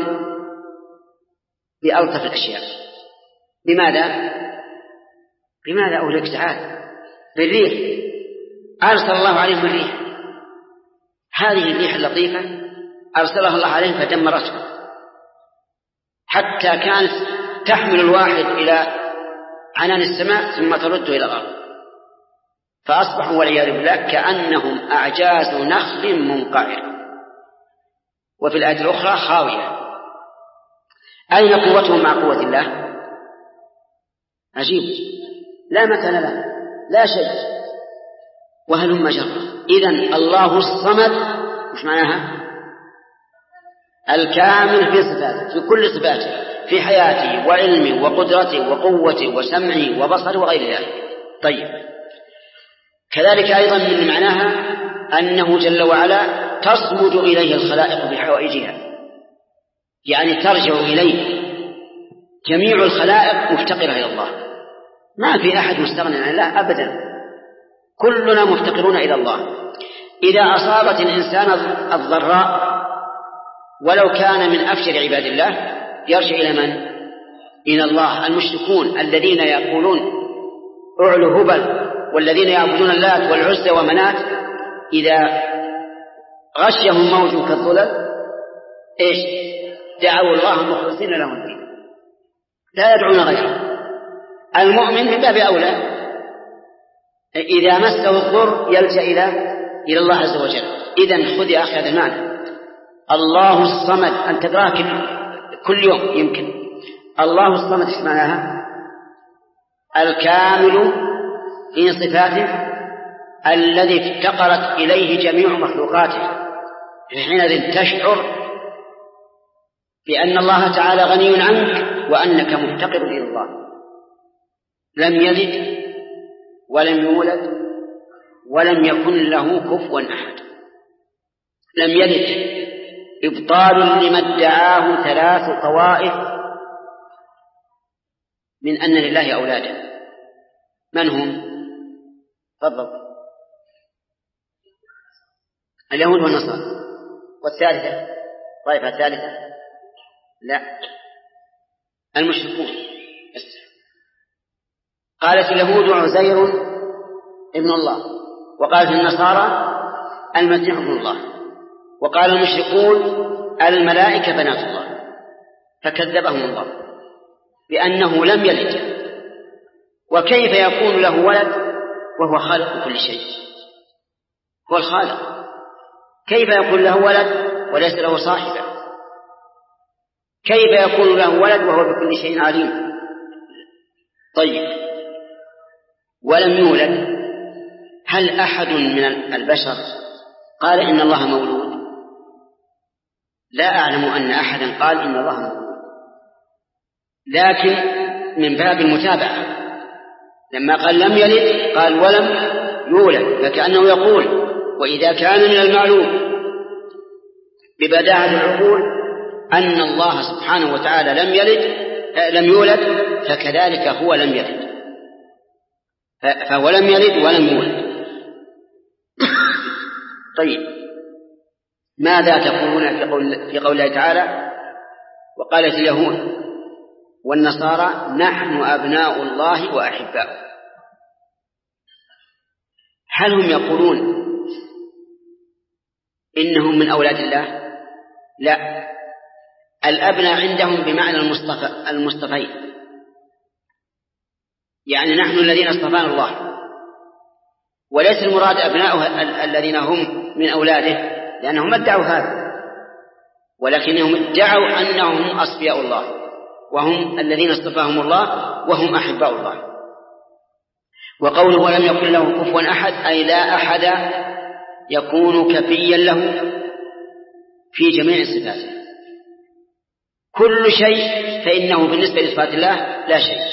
بألطف الأشياء. لماذا؟ لماذا أهلك تعالى؟ بالريح، أرسل الله عليهم الريح، هذه الريح اللطيفة أرسلها الله عليهم فدمرته، حتى كانت تحمل الواحد إلى عنان السماء ثم ترده إلى الأرض، فأصبحوا والعياذ بالله كأنهم أعجاز نخل منقعر. وفي الآية الأخرى خاوية. أين قوتهم مع قوة الله؟ عجيب، لا مثل له، لا شيء، وهلم جرا. إذن الله الصمد مش معناها؟ الكامل في صفاته، في كل صفاته، في حياته وعلمه وقدرته وقوته وسمعه وبصره وغير ذلك. طيب، كذلك أيضا من معناها أنه جل وعلا تصمد إليه الخلائق بحوائجها، يعني ترجع إليه جميع الخلائق مفتقرة إلى الله، ما في أحد مستغنى عن الله أبدا، كلنا مفتقرون إلى الله. إذا أصابت الإنسان الضراء ولو كان من أفجر عباد الله يرجع إلى من؟ إلى الله. المشركون الذين يقولون أعلو هبل والذين يعبدون اللات والعزى ومنات إذا غشيهم موج كالظلل إيش؟ دعوا الله مخلصين له الدين، لا يدعون غيره. المؤمن من باب أولى إذا مسه الضر يلجأ إلى إلى الله عز وجل. إذن خذ يا أخي هذا المعنى، الله الصمد، أن تقرأ كل يوم يمكن. الله الصمد ايش معناها؟ الكامل في صفاته الذي افتقرت إليه جميع مخلوقاته، حينئذ تشعر بأن الله تعالى غني عنك وأنك مفتقر إلى الله. لم يلد ولم يولد ولم يكن له كفوا أحد. لم يلد إبطال لما ادعاه ثلاث طوائف من أن لله أولادا. من هم؟ تفضل. اليهود والنصارى. والثالثة طائفة الثالثة لا، المشركون. قالت اليهود عزير ابن الله، وقالت النصارى المسيح ابن الله، وقال المشركون الملائكة بنات الله، فكذبهم الله بأنه لم يلد. وكيف يكون له ولد وهو خالق كل شيء؟ هو الخالق، كيف يكون له ولد وليس له صاحبة؟ كيف يكون له ولد وهو بكل شيء عليم؟ طيب، ولم يولد. هل أحد من البشر قال إن الله مولود؟ لا أعلم أن أحدا قال إن الله مولود، لكن من باب المتابعة لما قال لم يلد قال ولم يولد، فكأنه يقول وإذا كان من المعلوم ببداهة العقول أن الله سبحانه وتعالى لم يلد لم يولد فكذلك هو لم يلد، فهو لم يلد ولم يولد. طيب، ماذا تقولون في قول في قول الله تعالى وقالت اليهود والنصارى نحن أبناء الله وأحباؤه؟ هل هم يقولون إنهم من أولاد الله؟ لا، الأبناء عندهم بمعنى المصطفى المصطفين، يعني نحن الذين اصطفانا الله، وليس المراد أبناؤه الذين هم من أولاده لأنهم ادعوا هذا، ولكنهم ادعوا أنهم أصفياء الله وهم الذين اصطفاهم الله وهم أحباء الله. وقوله ولم يكن له كفوا أحد أي لا أحد يكون كفيا له في جميع صفاته، كل شيء فإنه بالنسبة لصفات الله لا شيء.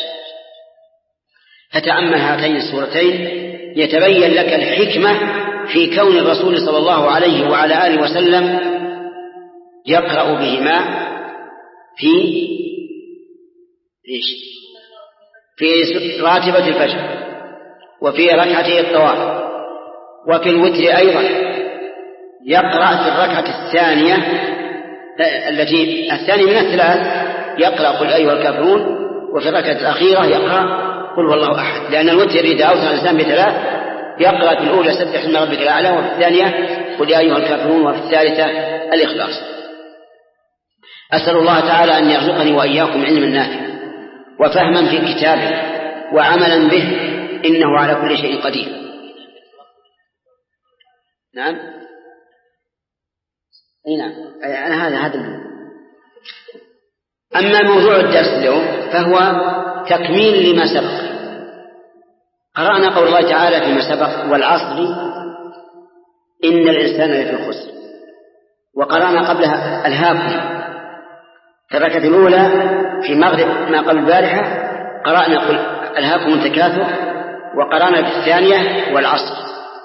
فتأمل هاتين السورتين يتبين لك الحكمة في كون الرسول صلى الله عليه وعلى آله وسلم يقرأ بهما في إيش؟ في راتبة الفجر، وفي ركعتي الطواف، وفي الوتر أيضا، يقرأ في الركعة الثانية التي الثانية من الثلاث يقرأ قل أيها الكافرون، وفي الركعة الأخيرة يقرأ قل والله أحد، لأن الوتر إذا أوتر الإنسان بثلاث يقرأ في الأولى سبح اسم ربك الأعلى، وفي الثانية قل أيها الكافرون، وفي الثالثة الإخلاص. أسأل الله تعالى أن يرزقني وإياكم علما نافعا وفهما في كتابه وعملا به، إنه على كل شيء قدير. نعم أي نعم أنا هذا هذا أما موضوع الدرس اليوم فهو تكميل لما سبق. قرأنا قول الله تعالى فيما سبق والعصر إن الإنسان لفي خسر، وقرأنا قبلها ألهاكم في الركعة الأولى في مغرب ما قبل البارحة، قرأنا قل ألهاكم التكاثر، وقرأنا في الثانية والعصر.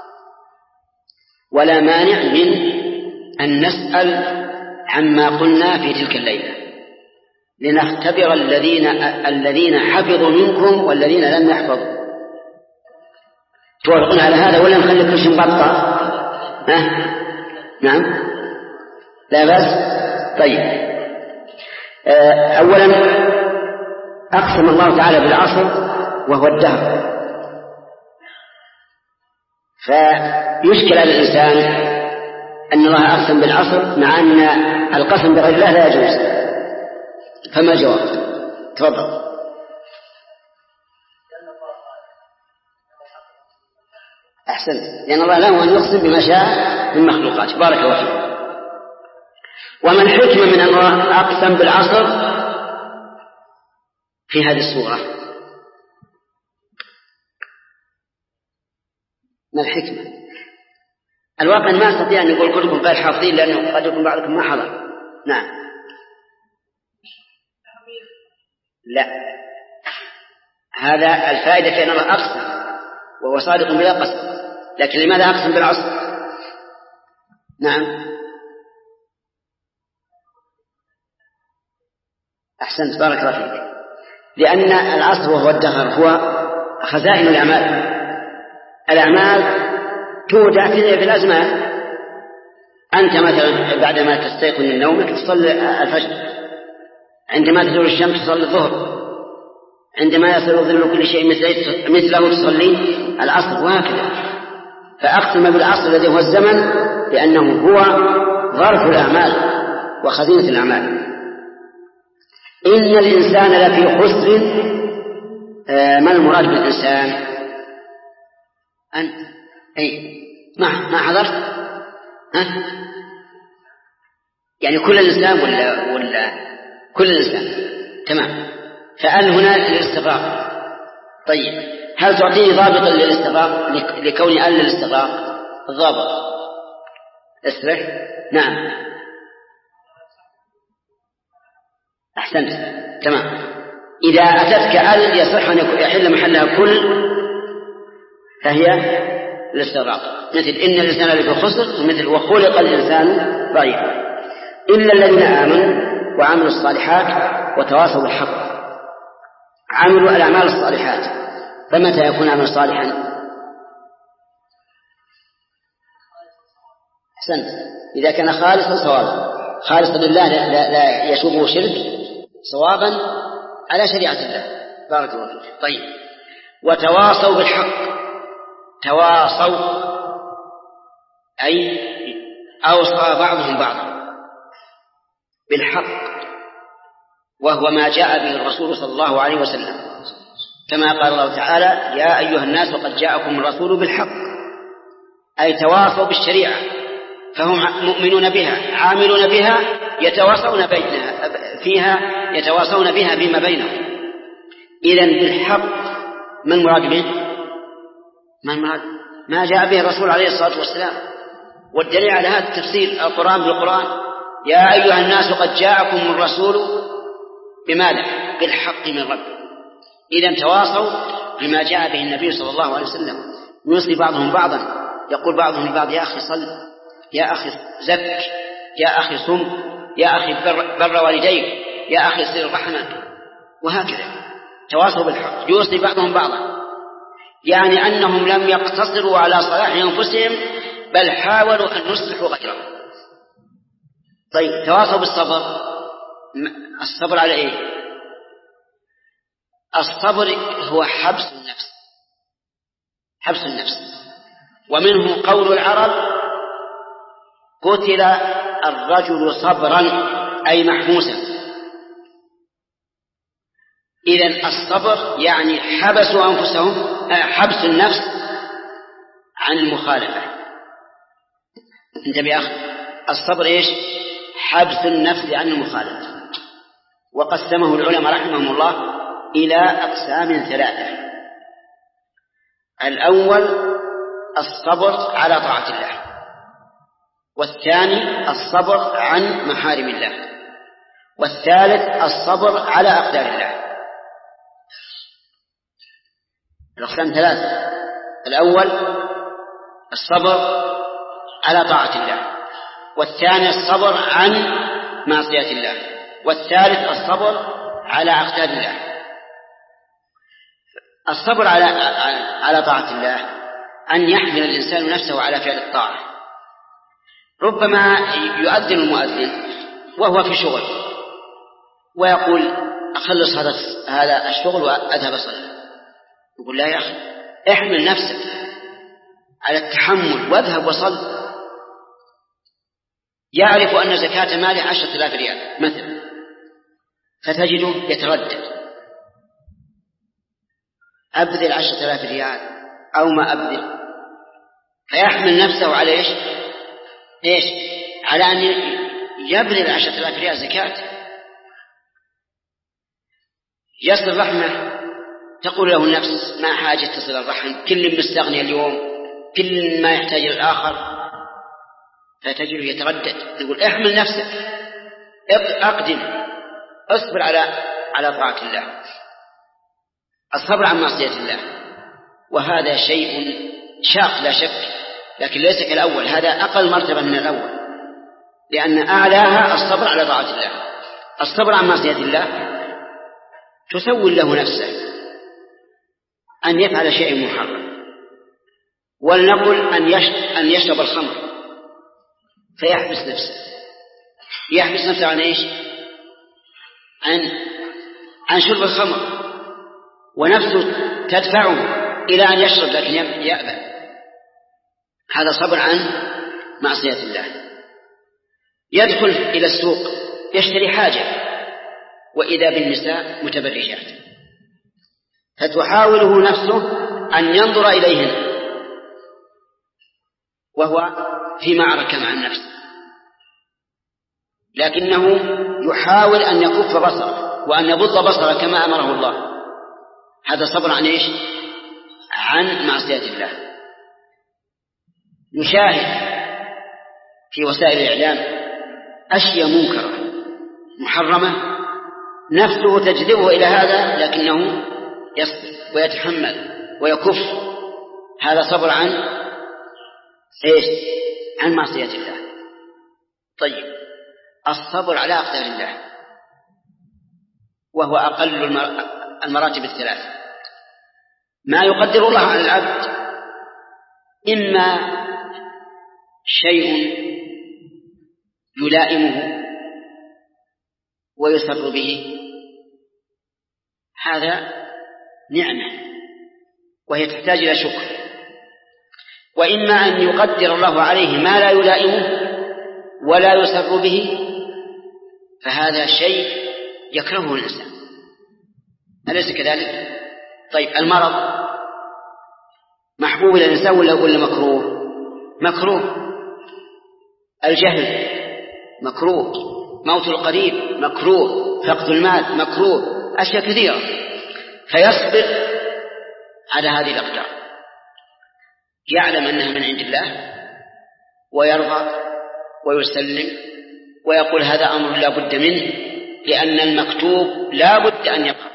ولا مانع من أن نسأل عما قلنا في تلك الليلة لنختبر الذين الذين حفظوا منكم والذين لم يحفظوا. توافقون على هذا ولا نخلي كل شيء مبطأ؟ ها؟ نعم لا بأس. طيب أولا أقسم الله تعالى بالعصر وهو الدهر، فيشكل على الإنسان أن الله أقسم بالعصر مع أن القسم بغير الله لا يجوز، فما الجواب؟ تفضل. أحسنت، لأن الله له أن يقسم بما شاء من مخلوقاته. بارك الله فيك. وما الحكمة من أن الله أقسم بالعصر في هذه السورة؟ ما الحكمة؟ الواقع ما أستطيع أن يقول كلكم غير حافظين، لأنه قد يكون بعضكم ما حضر. نعم لا، هذا الفائدة في أن الله أقسم وهو صادق بلا قسم، لكن لماذا أقسم بالعصر؟ نعم أحسنت، بارك الله فيك. لأن العصر وهو الدهر هو خزائن الأعمال. الأعمال تودع في الأزمان. أنت مثلا بعدما تستيقظ من نومك تصلي الفجر، عندما تزول الشمس تصلي الظهر، عندما يصل ظل كل شيء مثله تصلي العصر، وهكذا. فأقسم بالعصر الذي هو الزمن لأنه هو ظرف الأعمال وخزينة الأعمال. إن الإنسان لفي خسر. آه ما المراد بالإنسان؟ أنت أي ما ما حضرت؟ ها؟ يعني كل الإنسان ولا ولا كل الإنسان؟ تمام. فأل هنا للاستغراق. طيب هل تعطيني ضابطا للاستغراق لكون أل للاستغراق؟ الضابط اسرح. نعم أحسنت تمام. إذا أتتك أل يصح أن يحل محلها كل فهي الاستغراق، مثل إن الإنسان لفي خسر، مثل وخلق الإنسان ضعيفا، إلا الذين آمنوا وعملوا الصالحات وتواصوا بالحق. عملوا الأعمال الصالحات، فمتى يكون عمل صالحا؟ أحسنت، إذا كان خالصا صوابا، خالصا لله لا, لا, لا يشوبه شرك، صوابا على شريعة الله. بارك الله فيك. طيب وتواصوا بالحق. تواصوا أي أوصى بعضهم بعضا بالحق، وهو ما جاء به الرسول صلى الله عليه وسلم، كما قال الله تعالى يا أيها الناس قد جاءكم الرسول بالحق، أي تواصوا بالشريعة، فهم مؤمنون بها عاملون بها يتواصون بينها فيها يتواصون بها فيما بينهم. إذن بالحق ما المراد به؟ ما المراد؟ ما جاء به الرسول عليه الصلاة والسلام. والدليل على هذا التفسير القرآن بالقرآن يا أيها الناس قد جاءكم الرسول بماذا؟ بالحق من ربكم. إذن تواصوا بما جاء به النبي صلى الله عليه وسلم، يوصي بعضهم بعضا، يقول بعضهم لبعض يا أخي صل، يا أخي زك، يا أخي صم، يا أخي بر, بر والديك، يا أخي صل رحمك، وهكذا. تواصوا بالحق، يوصي بعضهم بعضا، يعني أنهم لم يقتصروا على صلاح أنفسهم، بل حاولوا أن يصلحوا غيرهم. طيب تواصوا بالصبر، الصبر على إيه؟ الصبر هو حبس النفس، حبس النفس. ومنه قول العرب قتل الرجل صبرا أي محبوسا. إذن الصبر يعني حبسوا أنفسهم، حبس النفس عن المخالفة. انتبه يا أخي، الصبر إيش؟ حبس النفس عن المخالفة. وقسمه العلماء رحمهم الله إلى أقسام ثلاثة. الأول الصبر على طاعة الله، والثاني الصبر عن محارم الله، والثالث الصبر على أقدار الله. الأقسام ثلاثة. الأول الصبر على طاعة الله، والثاني الصبر عن معصية الله، والثالث الصبر على أقدار الله. الصبر على على طاعة الله أن يحمل الإنسان نفسه على فعل الطاعة. ربما يؤذن المؤذن وهو في شغل ويقول أخلص هذا هذا الشغل وأذهب أصلي، يقول لا يا أخي، احمل نفسك على التحمل واذهب وصل. يعرف أن زكاة ماله عشرة آلاف ريال مثلا، فتجده يتردد، أبذل عشرة آلاف ريال أو ما أبذل، فيحمل نفسه على إيش؟ إيش؟ على أن يبذل عشرة آلاف ريال زكاة. يصل رحمه، تقول له النفس ما حاجة تصل الرحم، كل مستغني اليوم، كل ما يحتاج الآخر، فتجده يتردد. يقول احمل نفسك، أقدم، اصبر على على طاعة الله، الصبر عن معصية الله. وهذا شيء شاق لا شك، لكن ليس كالأول، هذا أقل مرتبة من الأول، لأن أعلاها الصبر على طاعة الله. الصبر عن معصية الله تسول له نفسه أن يفعل شيء محرم، ولنقل أن يشرب الخمر فيحبس نفسه. يحبس نفسه عن إيش؟ عن عن شرب الخمر، ونفسه تدفعه إلى أن يشرب لكن يأبى. هذا صبر عن معصية الله. يدخل إلى السوق يشتري حاجة وإذا بالنساء متبرجات، فتحاوله نفسه أن ينظر إليهن وهو في معركة مع النفس، لكنه يحاول أن يكف بصره وأن يبط بصره كما أمره الله. هذا صبر عن إيش؟ عن معصية الله. يشاهد في وسائل الإعلام أشياء منكرة محرمة، نفسه تجذبه إلى هذا لكنه يصبر ويتحمل ويكف. هذا صبر عن إيش؟ عن معصية الله. طيب الصبر على أقدار الله وهو أقل المراتب الثلاث. ما يقدر الله على العبد إما شيء يلائمه ويسر به، هذا نعمة وهي تحتاج إلى شكر، وإما أن يقدر الله عليه ما لا يلائمه ولا يسر به، فهذا شيء يكرهه الإنسان، أليس كذلك؟ طيب المرض محبوب إلى الإنسان ولا ولا مكروه؟ مكروه. الجهل مكروه، موت القريب مكروه، فقد المال مكروه، أشياء كثيرة. فيصبر على هذه الأقدار، يعلم أنها من عند الله ويرضى ويسلم ويقول هذا أمر لا بد منه، لأن المكتوب لا بد أن يقع.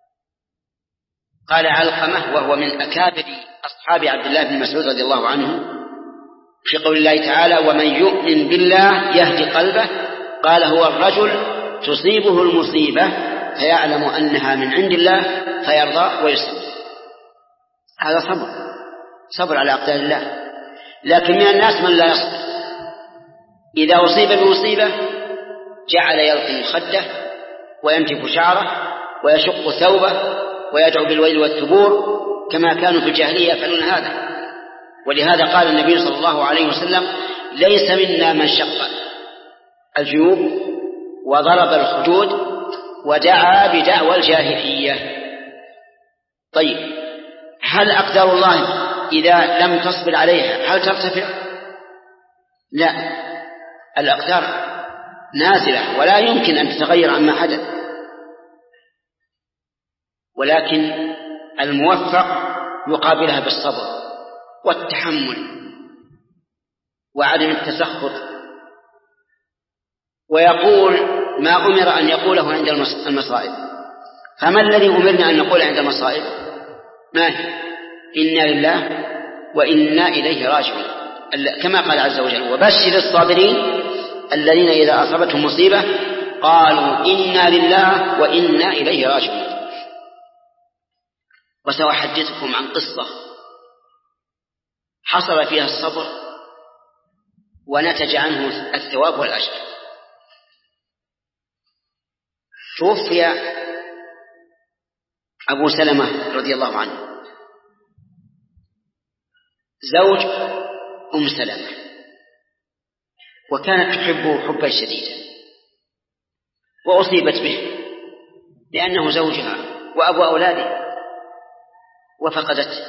قال علقمة وهو من أكابر أصحاب عبد الله بن مسعود رضي الله عنه في قول الله تعالى ومن يؤمن بالله يهدي قلبه، قال هو الرجل تصيبه المصيبة فيعلم أنها من عند الله فيرضى ويسلم. هذا صبر، صبر على أقدار الله. لكن من الناس من لا يصبر، إذا أصيب بمصيبة جعل يلقي خده وينتف شعره ويشق ثوبه ويدعو بالويل والثبور كما كانوا في الجاهلية يفعلون هذا. ولهذا قال النبي صلى الله عليه وسلم: ليس منا من شق الجيوب وضرب الخدود ودعا بدعوى الجاهلية. طيب، هل أقدار الله إذا لم تصبر عليها هل ترتفع؟ لا، الأقدار نازلة ولا يمكن أن تتغير عما حدث، ولكن الموفق يقابلها بالصبر والتحمل وعدم التسخط، ويقول ما أمر أن يقوله عند المصائب. فما الذي أمرنا أن نقول عند المصائب؟ ما هي؟ إنا لله وإنا إليه راجعون، كما قال عز وجل: وبشر الصابرين الذين إذا أصابتهم مصيبة قالوا إنا لله وإنا إليه راجعون. وسأحدثكم عن قصة حصل فيها الصبر ونتج عنه الثواب والأجر. توفي أبو سلمة رضي الله عنه زوج أم سلمة، وكانت تحبه حبا شديدا، وأصيبت به لأنه زوجها وأبو أولاده، وفقدته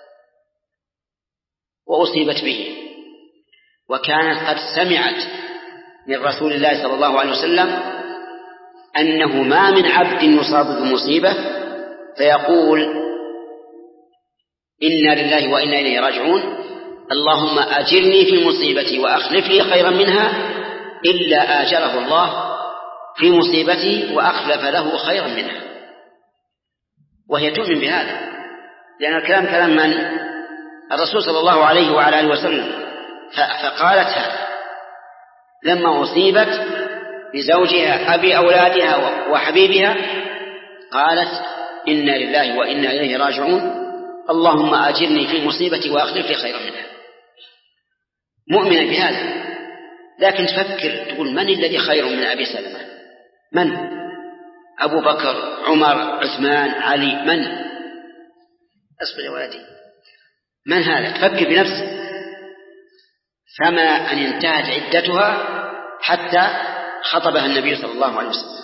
وأصيبت به، وكانت قد سمعت من رسول الله صلى الله عليه وسلم أنه ما من عبد يصاب بمصيبة فيقول إنا لله وإنا إليه راجعون اللهم أجرني في مصيبتي وأخلف لي خيرا منها إلا آجره الله في مصيبتي وأخلف له خيرا منها. وهي تؤمن بهذا، لأن الكلام كلام من؟ الرسول صلى الله عليه وعلى آله وسلم. فقالت هذا لما أصيبت بزوجها أبي أولادها وحبيبها، قالت إنا لله وإنا إليه راجعون اللهم أجرني في مصيبتي وأخلف لي خيرا منها. مؤمنة بهذا، لكن تفكر تقول من الذي خير من أبي سلمة؟ من؟ أبو بكر، عمر، عثمان، علي، من؟ أصبر يا ولدي، من هذا؟ تفكر بنفسك. فما أن انتهت عدتها حتى خطبها النبي صلى الله عليه وسلم،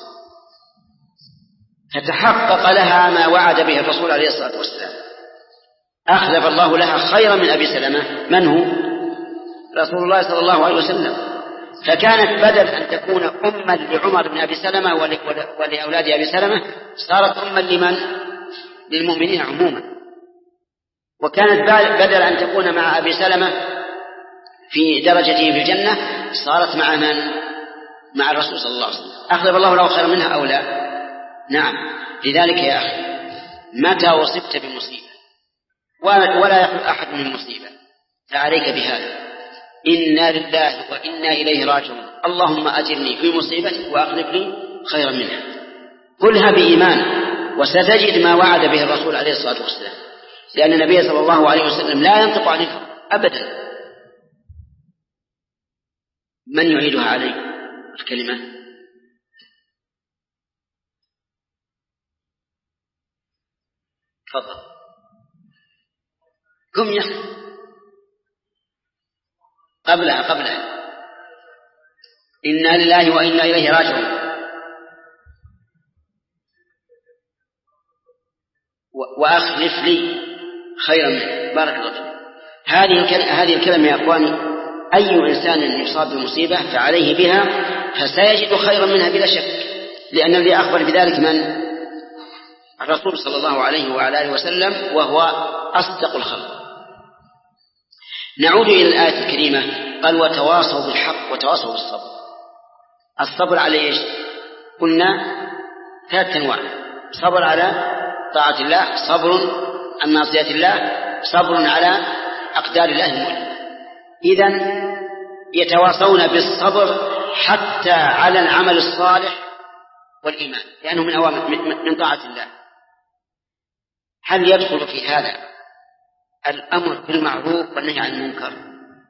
فتحقق لها ما وعد به الرسول عليه الصلاة والسلام، أخلف الله لها خيرا من أبي سلمة. من هو؟ رسول الله صلى الله عليه وسلم. فكانت بدل أن تكون أما لعمر بن أبي سلمة ولأولاد أبي سلمة، صارت أما لمن؟ للمؤمنين عموما. وكانت بدل أن تكون مع أبي سلمة في درجته في الجنة، صارت مع من؟ مع الرسول صلى الله عليه وسلم. أخلف الله له خيرا منها أو لا؟ نعم. لذلك يا أخي، متى وصبت بمصيبة ولا يخلق أحد من مصيبة فعليك بهذا: إنا لله وإنا إليه راجعون اللهم أجرني في مصيبتي وأخلف لي خيرا منها. قلها بإيمان وستجد ما وعد به الرسول عليه الصلاة والسلام، لأن النبي صلى الله عليه وسلم لا ينطق عن الهوى أبدا. من يعيدها علي الكلمة؟ تفضل. قم يا أخي. قبلها قبلها إنا لله وإنا إليه راجعون. وأخلف لي خيرا منه. بارك الله فيك. هذه هذه الكلمة يا أخواني، أي إنسان يصاب بمصيبة فعليه بها فسيجد خيرا منها بلا شك، لأن الذي أخبر بذلك من؟ الرسول صلى الله عليه وعلى آله وسلم، وهو أصدق الخلق. نعود إلى الآية الكريمة. قال وتواصوا بالحق وتواصوا بالصبر. الصبر على إيش؟ قلنا ثلاث أنواع: صبر على طاعة الله، صبر عن معصية الله، صبر على أقدار الله المؤلمة. إذن يتواصون بالصبر حتى على العمل الصالح والإيمان، لأنه من أوامر من طاعة الله. هل يدخل في هذا الأمر بالمعروف والنهي عن المنكر؟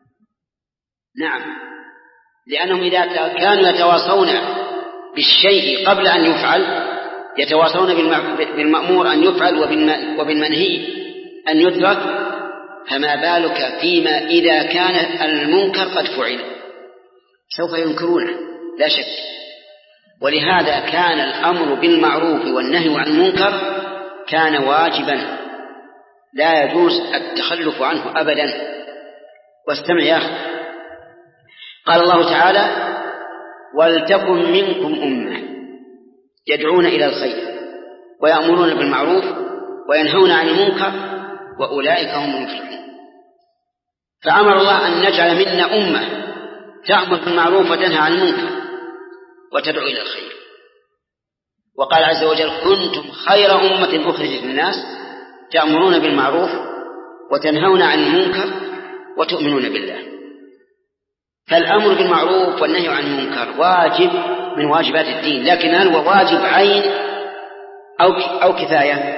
نعم، لأنهم إذا كانوا يتواصون بالشيء قبل أن يفعل، يتواصون بالمأمور أن يفعل وبالمنهي أن يترك، فما بالك فيما إذا كان المنكر قد فعل، سوف ينكرونه لا شك. ولهذا كان الأمر بالمعروف والنهي عن المنكر كان واجبا لا يجوز التخلف عنه أبدا. واستمع يا أخي، قال الله تعالى: ولتكن منكم أمة يدعون إلى الخير ويأمرون بالمعروف وينهون عن المنكر وأولئك هم المفلحون. فأمر الله أن نجعل منا أمة تأمر بالمعروف وتنهى عن المنكر وتدعو إلى الخير. وقال عز وجل: كنتم خير أمة أخرجت للناس تأمرون بالمعروف وتنهون عن المنكر وتؤمنون بالله. فالأمر بالمعروف والنهي عن المنكر واجب من واجبات الدين، لكن هل هو واجب عين أو أو كفاية؟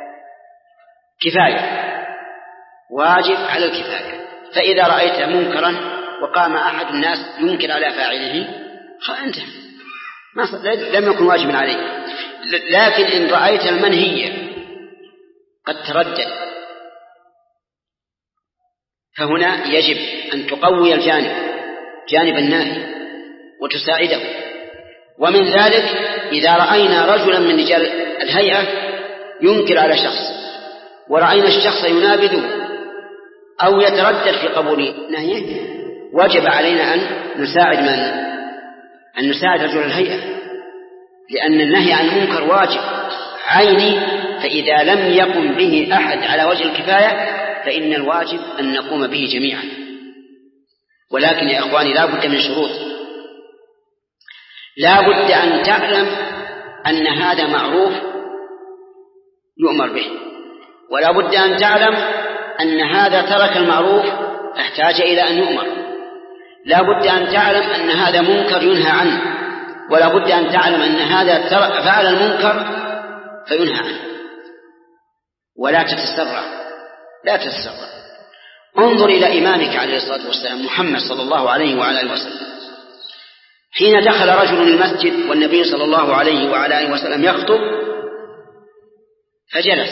كفاية، واجب على الكفاية. فإذا رأيت منكرا وقام أحد الناس ينكر على فاعله فانتهى، ما لم يكن واجبا عليه. لكن إن رأيت المنهي قد تردد فهنا يجب أن تقوي الجانب جانب الناهي وتساعده. ومن ذلك إذا رأينا رجلا من رجال الهيئة ينكر على شخص ورأينا الشخص ينابذه أو يتردد في قبول نهيه، وجب علينا أن نساعد من أن نساعد رجل الهيئة، لأن النهي عن المنكر واجب عيني، فإذا لم يقم به أحد على وجه الكفاية فإن الواجب أن نقوم به جميعا. ولكن يا إخواني لا بد من شروط، لا بد أن تعلم أن هذا معروف يؤمر به، ولا بد أن تعلم أن هذا ترك المعروف احتاج إلى أن يؤمر، لا بد أن تعلم أن هذا منكر ينهى عنه، ولا بد أن تعلم أن هذا فعل المنكر فينهى عنه. ولا تتسرع، لا تتسرع. انظر إلى إمامك عليه الصلاة والسلام محمد صلى الله عليه وعلى آله وسلم، حين دخل رجل المسجد والنبي صلى الله عليه وعلى آله وسلم يخطب فجلس،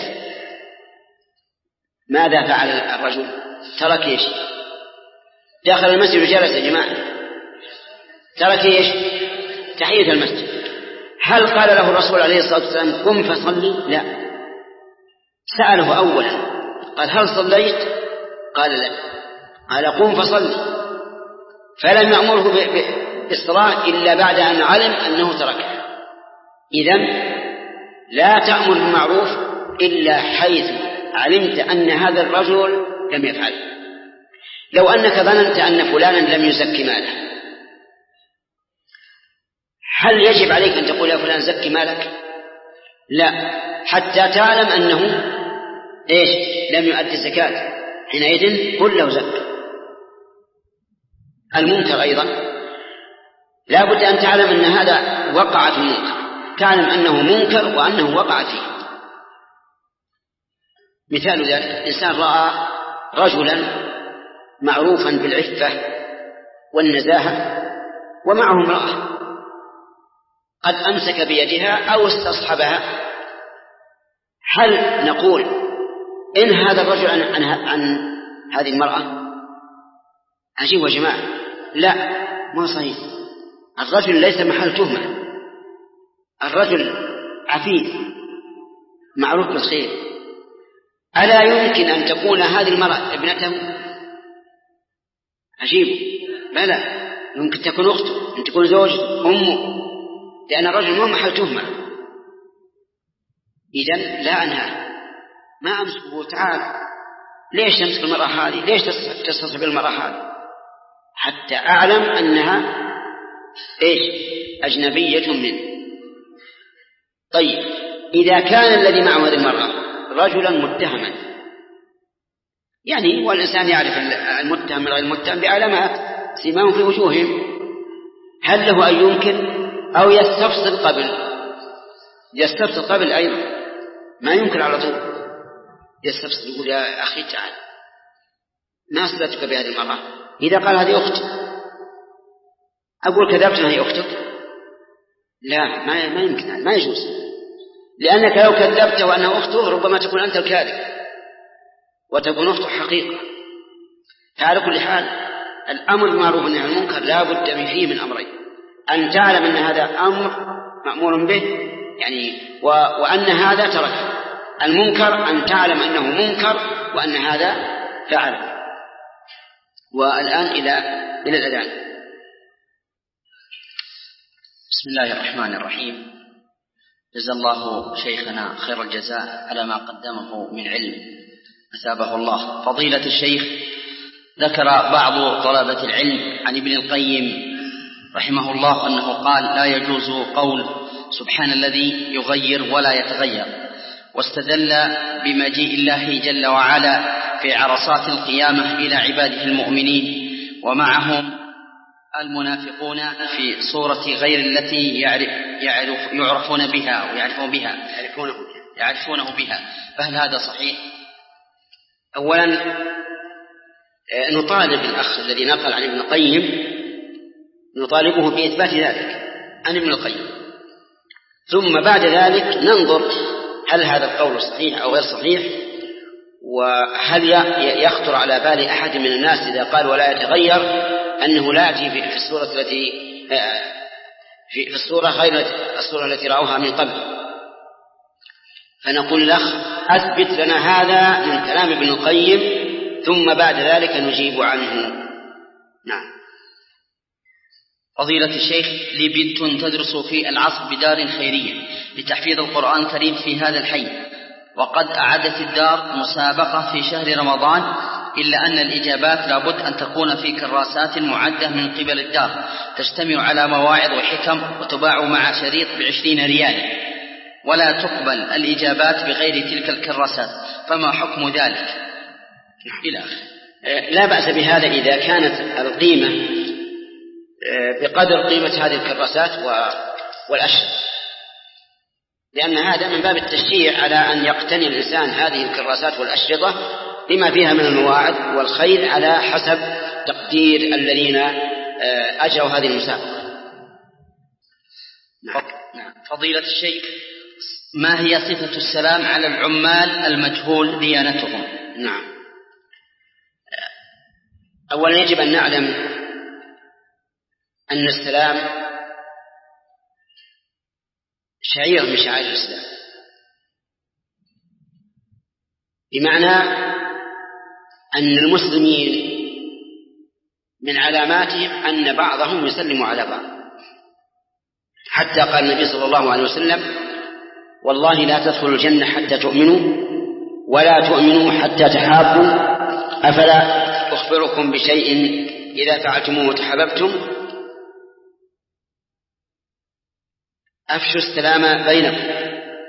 ماذا فعل الرجل؟ ترك ايش؟ دخل المسجد وجلس يا جماعة، ترك ايش؟ تحية المسجد. هل قال له الرسول عليه الصلاة والسلام قم فصلي؟ لا، سأله أولا قال هل صليت؟ قال لا، قال قم فصلي، فلم يأمره بالصلاة إلا بعد أن علم أنه تركها. إذن لا تأمر بالمعروف إلا حيث علمت أن هذا الرجل لم يفعل. لو أنك ظننت أن فلانا لم يزكي ماله، هل يجب عليك أن تقول يا فلان زكي مالك؟ لا، حتى تعلم أنه إيش؟ لم يؤدي الزكاة، حينئذ قل له زكي. المنكر أيضا لا بد أن تعلم أن هذا وقع في المنكر، تعلم أنه منكر وأنه وقع فيه. مثال ذلك إنسان رأى رجلا معروفا بالعفة والنزاهة ومعه امرأة قد أمسك بيدها أو استصحبها، هل نقول إن هذا الرجل عن, عن, عن هذه المرأة؟ عجيب يا جماعة، لا، ما صحيح. الرجل ليس محل تهمة، الرجل عفيف معروف بالخير، ألا يمكن أن تكون هذه المرأة ابنته؟ عجيب، بلى، يمكن تكون أخته، يمكن تكون زوجته، أمه، لأن الرجل ما محل تهمة. إذن لا أنهى، ما أمسكه، تعال ليش تمسك المرأة هذه؟ ليش تستصحب المرأة هذه؟ حتى أعلم أنها إيش؟ أجنبية منه. طيب إذا كان الذي معه هذه المرأة رجلا متهما، يعني والإنسان يعرف المتهم غير المتهم بعلامات سيماهم في وجوههم، هل له أن ينكر أو يستفصل قبل؟ يستفصل قبل أيضا، ما ينكر على طول، يستفصل، يقول يا أخي تعال ما صلتك بهذه المرأة؟ إذا قال هذه أختي أقول كذبت هي أختك؟ لا، ما ما يمكن، ما يجوز، لأنك لو كذبت وأنها أخته ربما تكون أنت الكاذب وتكون أخته حقيقة. فعلى كل حال الأمر بالمعروف والنهي عن المنكر لا بد من فيه من أمرين: أن تعلم أن هذا أمر مأمور به يعني و... وأن هذا ترك. المنكر أن تعلم أنه منكر وأن هذا فعل. والآن إلى إلى الأذان. بسم الله الرحمن الرحيم. جزا الله شيخنا خير الجزاء على ما قدمه من علم، أثابه الله. فضيلة الشيخ، ذكر بعض طلبة العلم عن ابن القيم رحمه الله أنه قال: لا يجوز قول سبحان الذي يغير ولا يتغير، واستدل بمجيء الله جل وعلا في عرصات القيامة إلى عباده المؤمنين ومعهم المنافقون في صورة غير التي يعرف يعرف يعرفون بها ويعرفون بها يعرفونه يعرفونه بها فهل هذا صحيح؟ أولا نطالب الأخ الذي نقل عن ابن القيم، نطالبه بإثبات ذلك عن ابن القيم، ثم بعد ذلك ننظر هل هذا القول صحيح أو غير صحيح، وهل يخطر على بال أحد من الناس إذا قال ولا يتغير أنه لا يأتي في الصورة التي في الصورة غير الصورة التي رأوها من قبل. فنقول الأخ أثبت لنا هذا من كلام ابن القيم، ثم بعد ذلك نجيب عنه. نعم. فضيلة الشيخ، لي بنت تدرس في العصر بدار خيرية لتحفيظ القرآن الكريم في هذا الحي، وقد أعدت الدار مسابقة في شهر رمضان، إلا أن الإجابات لابد أن تكون في كراسات معدة من قبل الدار تجتمع على مواعظ وحكم وتباع مع شريط بعشرين ريال، ولا تقبل الإجابات بغير تلك الكراسات، فما حكم ذلك؟ إلى آخره. لا بأس بهذا إذا كانت القيمة بقدر قيمة هذه الكراسات والأشرطة، لأن هذا من باب التشجيع على أن يقتني الإنسان هذه الكراسات والأشرطة بما فيها من المواعظ والخير على حسب تقدير الذين أجروا هذه المسابقة. نعم. فضيلة الشيخ، ما هي صفة السلام على العمال المجهول ديانتهم؟ نعم. أولا يجب أن نعلم أن السلام شعير من شعائر الإسلام، بمعنى أن المسلمين من علاماتهم أن بعضهم يسلم على بعض، حتى قال النبي صلى الله عليه وسلم: والله لا تدخلوا الجنة حتى تؤمنوا ولا تؤمنوا حتى تحابوا، أفلا أخبركم بشيء إذا فعلتموه تحاببتم؟ أفشوا السلام بينكم.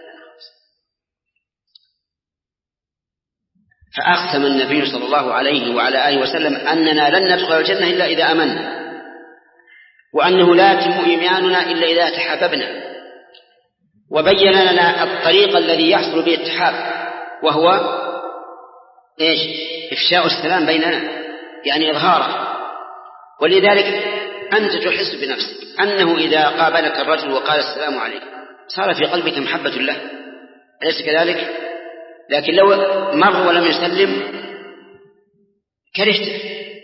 فأقسم النبي صلى الله عليه وعلى آله وسلم أننا لن ندخل الجنة إلا إذا أمنا، وأنه لا يتم إيماننا إلا إذا تحاببنا، وبين لنا الطريق الذي يحصل به التحاب، وهو إيش؟ إفشاء السلام بيننا، يعني إظهاره. ولذلك أنت تحس بنفسك أنه إذا قابلك الرجل وقال السلام عليكم صار في قلبك محبة له، أليس كذلك؟ لكن لو مر ولم يسلم كرهته.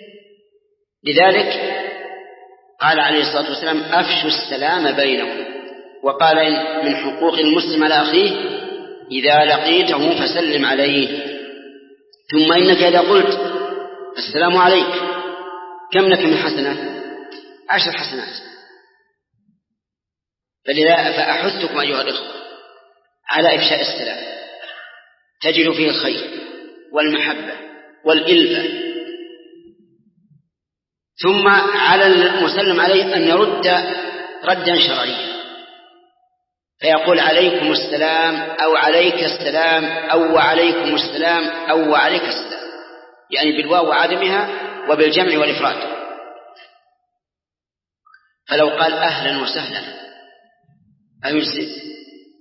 لذلك قال عليه الصلاة والسلام: أفشوا السلام بينكم. وقال: من حقوق المسلم على أخيه إذا لقيته فسلم عليه. ثم إنك إذا قلت السلام عليك كم لك من حسنة؟ عشر حسنات. فلذا فأحثكم أيها الأخوة على إفشاء السلام، تجد فيه الخير والمحبة والإلفة. ثم على المسلم عليه أن يرد ردا شرعيا، فيقول: عليكم السلام، أو عليك السلام، أو وعليكم السلام، أو وعليك السلام، يعني بالواو وعدمها وبالجمع والإفراد. فلو قال أهلا وسهلا أيجزي؟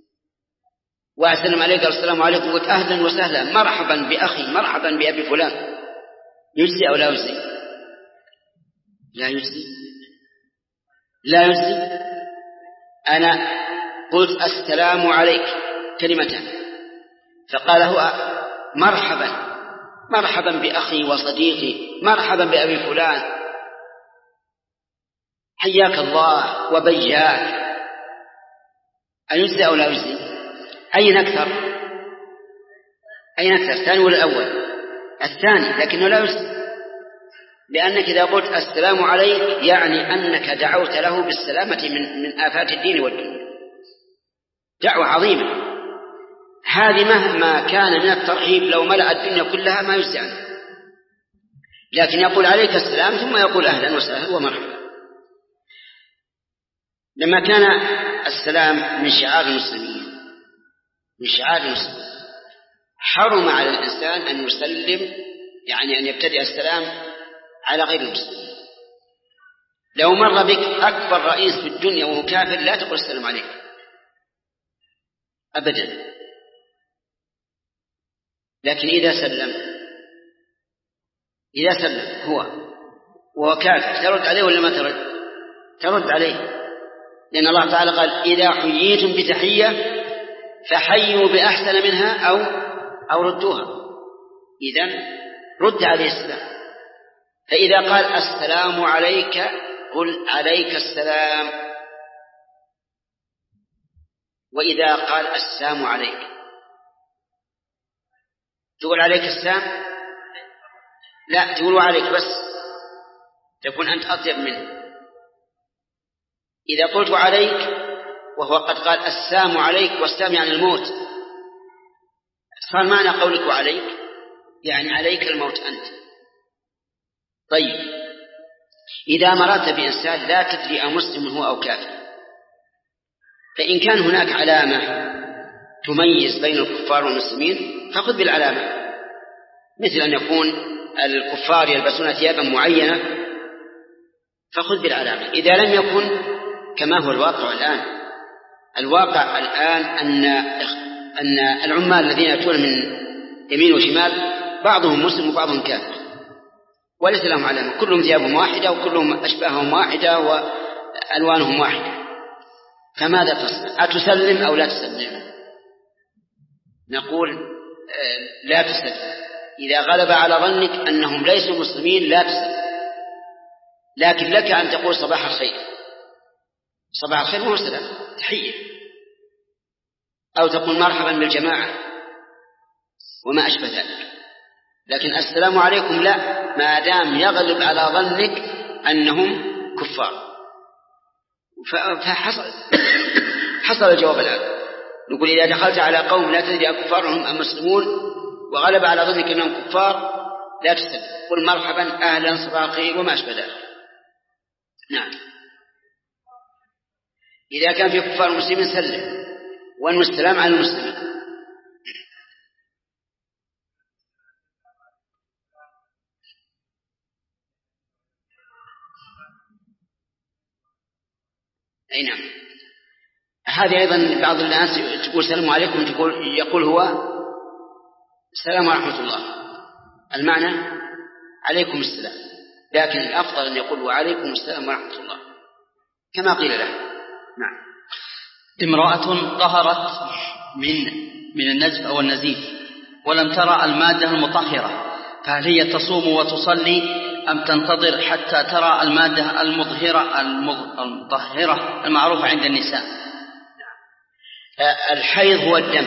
وأسلم عليك السلام عليكم قلت أهلا وسهلا مرحبا بأخي مرحبا بأبي فلان، يجزي أو لا يجزي؟ لا يجزي. لا يجزي. أنا قلت السلام عليك كلمتان، فقال هو مرحبا مرحبا بأخي وصديقي، مرحبا بأبي فلان، حياك الله وبياك، أيجزي أو لا يجزي؟ أين أكثر؟ أين أكثر، الثاني ولا الأول؟ الثاني، لكنه لا يجزي، لأنك إذا قلت السلام عليك يعني أنك دعوت له بالسلامة من, من آفات الدين والدنيا، دعوة عظيمة هذه، مهما كان من الترحيب لو ملأ الدنيا كلها ما يجزي عنه، لكن يقول عليك السلام ثم يقول أهلا وسهلا ومرحبا. لما كان السلام من شعار المسلمين من شعار المسلمين حرم على الإنسان أن يسلم، يعني أن يبتدئ السلام على غير المسلمين. لو مر بك أكبر رئيس في الدنيا وهو كافر لا تقول السلام عليك أبدا، لكن إذا سلم إذا سلم هو وهو كافر ترد عليه ولا ما ترد؟ ترد عليه، لأن الله تعالى قال إذا حييتم بتحية فحيوا بأحسن منها أو أو ردوها، إذن رد عليه السلام. فإذا قال السلام عليك قل عليك السلام، وإذا قال السلام عليك تقول عليك السلام؟ لا، تقول عليك بس، تكون أنت أطيب منه. إذا قلت عليك وهو قد قال السلام عليك، والسلام يعني الموت، صار معنى قولك وعليك يعني عليك الموت أنت. طيب إذا مررت بإنسان لا تدري أمسلم هو أو كافر، فإن كان هناك علامة تميز بين الكفار والمسلمين فخذ بالعلامة، مثل أن يكون الكفار يلبسون ثيابا معينة فخذ بالعلامة. إذا لم يكن كما هو الواقع الآن، الواقع الآن أن أن العمال الذين يأتون من يمين وشمال بعضهم مسلم وبعضهم كافر وليس لهم علامة، كلهم ثيابهم واحدة وكلهم أشباههم واحدة وألوانهم واحدة، فماذا تصنع؟ أتسلم أو لا تسلم؟ نقول لا تسلم. إذا غلب على ظنك أنهم ليسوا مسلمين لا تسلم، لكن لك أن تقول صباح الخير، صباح الخير هو سلام تحية، أو تقول مرحبا بالجماعة وما أشبه ذلك، لكن السلام عليكم لا، ما دام يغلب على ظنك أنهم كفار. فحصل حصل الجواب الآن، نقول إذا دخلت على قوم لا تدري أكفارهم أم مسلمون وغلب على ظنك أنهم كفار لا تسلم، قل مرحبا أهلا صباح الخير وما أشبه ذلك. نعم، إذا كان في كفار مسلمين سلم، وأن السلام على المسلمين. أي نعم، هذه أيضا بعض الناس تقول السلام عليكم، تقول يقول هو السلام ورحمة الله، المعنى عليكم السلام، لكن الأفضل أن يقول وعليكم السلام ورحمة الله كما قيل له. نعم. امرأة ظهرت من من النزف أو النزيف ولم ترى المادة المطهرة، فهل هي تصوم وتصلي أم تنتظر حتى ترى المادة المظهرة المطهرة المعروفة عند النساء؟ الحيض هو الدم،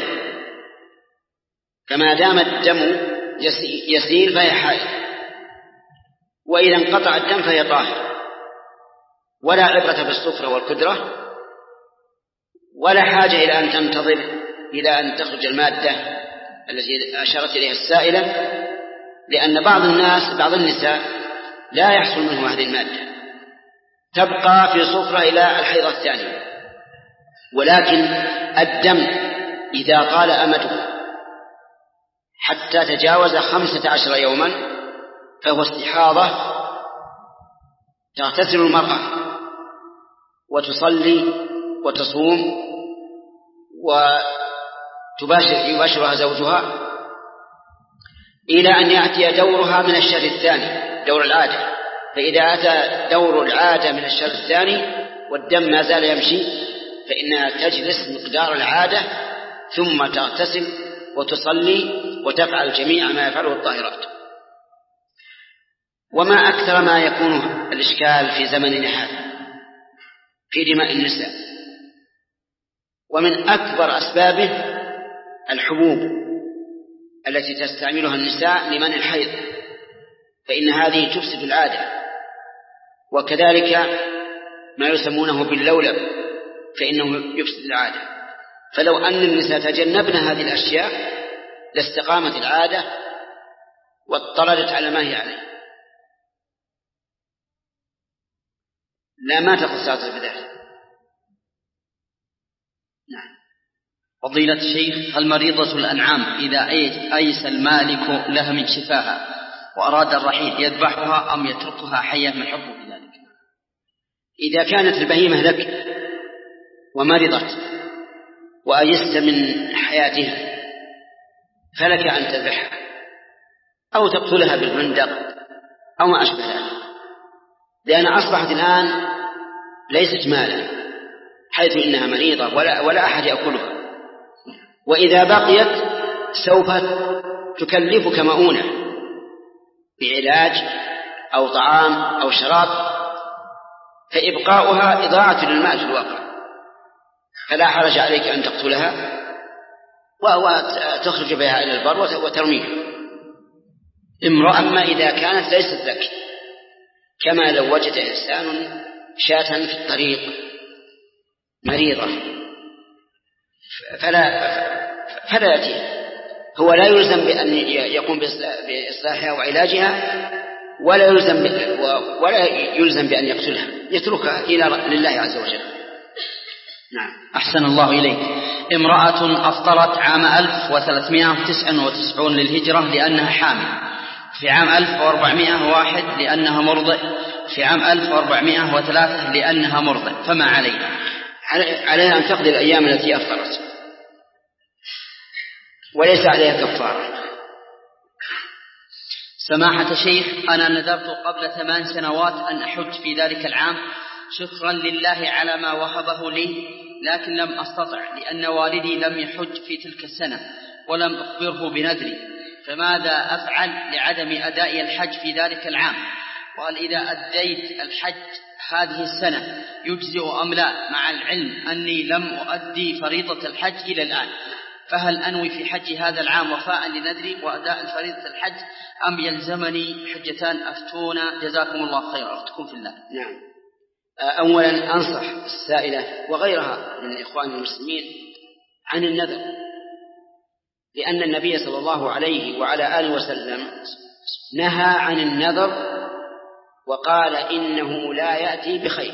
فما دام الدم يسيل فهي حائض، وإذا انقطع الدم فهي طاهر، ولا عبرة بالصفرة والقدرة، ولا حاجة إلى أن تنتظر إلى أن تخرج المادة التي أشارت إليها السائلة، لأن بعض الناس بعض النساء لا يحصل منه هذه المادة، تبقى في صفرة إلى الحيضة الثانية. ولكن الدم إذا طال أمده حتى تجاوز خمسة عشر يوما فهو استحاضة، تغتسل المرأة وتصلي وتصوم وتباشر يباشرها زوجها إلى أن يأتي دورها من الشهر الثاني، دور العادة. فإذا أتى دور العادة من الشهر الثاني والدم ما زال يمشي فإنها تجلس مقدار العادة ثم تغتسل وتصلي وتفعل جميع ما يفعله الطاهرات. وما أكثر ما يكون الإشكال في زمننا هذا في دماء النساء، ومن أكبر أسبابه الحبوب التي تستعملها النساء لمنع الحيض، فإن هذه تفسد العادة، وكذلك ما يسمونه باللولب فإنه يفسد العادة. فلو أن النساء تجنبن هذه الأشياء لاستقامت العادة واضطردت على ما هي عليه. لا ما تقصات بذلك. نعم. فضيلة الشيخ، هل مريضة الأنعام إذا أيس المالك لها من شفاها وأراد الرحيل يذبحها أم يتركها حية من حبه بذلك؟ إذا كانت البهيمة لك ومرضت وأيست من حياتها فلك أن تذبحها أو تقتلها بالبندق أو ما أشبه ذلك، لأن أصبحت الآن ليست مالا حيث إنها مريضة ولا, ولا أحد يأكلها، وإذا بقيت سوف تكلفك مؤونة بعلاج أو طعام أو شراب، فإبقاؤها إضاعة للمال في الواقع، فلا حرج عليك أن تقتلها وتخرج بها إلى البر وترميها. أما إذا كانت ليست لك، كما لو وجد إنسان شاة في الطريق مريضة فلا فلا يأتيها، هو لا يلزم بأن يقوم بإصلاحها وعلاجها ولا يلزم ولا يلزم بأن يقتلها، يتركها إلى لله عز وجل. نعم. أحسن الله إليك. امرأة أفطرت عام ألف وثلاثمائة وتسعة وتسعين للهجرة لأنها حامل، في عام ألف وأربعمائة وواحد لأنها مرضع، في عام ألف وأربعمائة وثلاثة لأنها مرضع، فما عليها؟ عليها أن تقضي الأيام التي أفطرت وليس عليها كفارة. سماحة الشيخ، أنا نذرت قبل ثمان سنوات أن أحج في ذلك العام شكرا لله على ما وهبه لي، لكن لم أستطع لأن والدي لم يحج في تلك السنة ولم أخبره بنذري، فماذا أفعل لعدم أداء الحج في ذلك العام؟ وهل إذا أديت الحج هذه السنة يجزئ أم لا، مع العلم أني لم أؤدي فريضة الحج إلى الآن؟ فهل أنوي في حج هذا العام وفاء لنذري وأداء فريضة الحج أم يلزمني حجتان؟ أفتونا جزاكم الله خيرا. أختكم في الله. نعم. أولا أنصح السائلة وغيرها من الإخوان المسلمين عن النذر، لأن النبي صلى الله عليه وعلى آله وسلم نهى عن النذر وقال إنه لا يأتي بخير.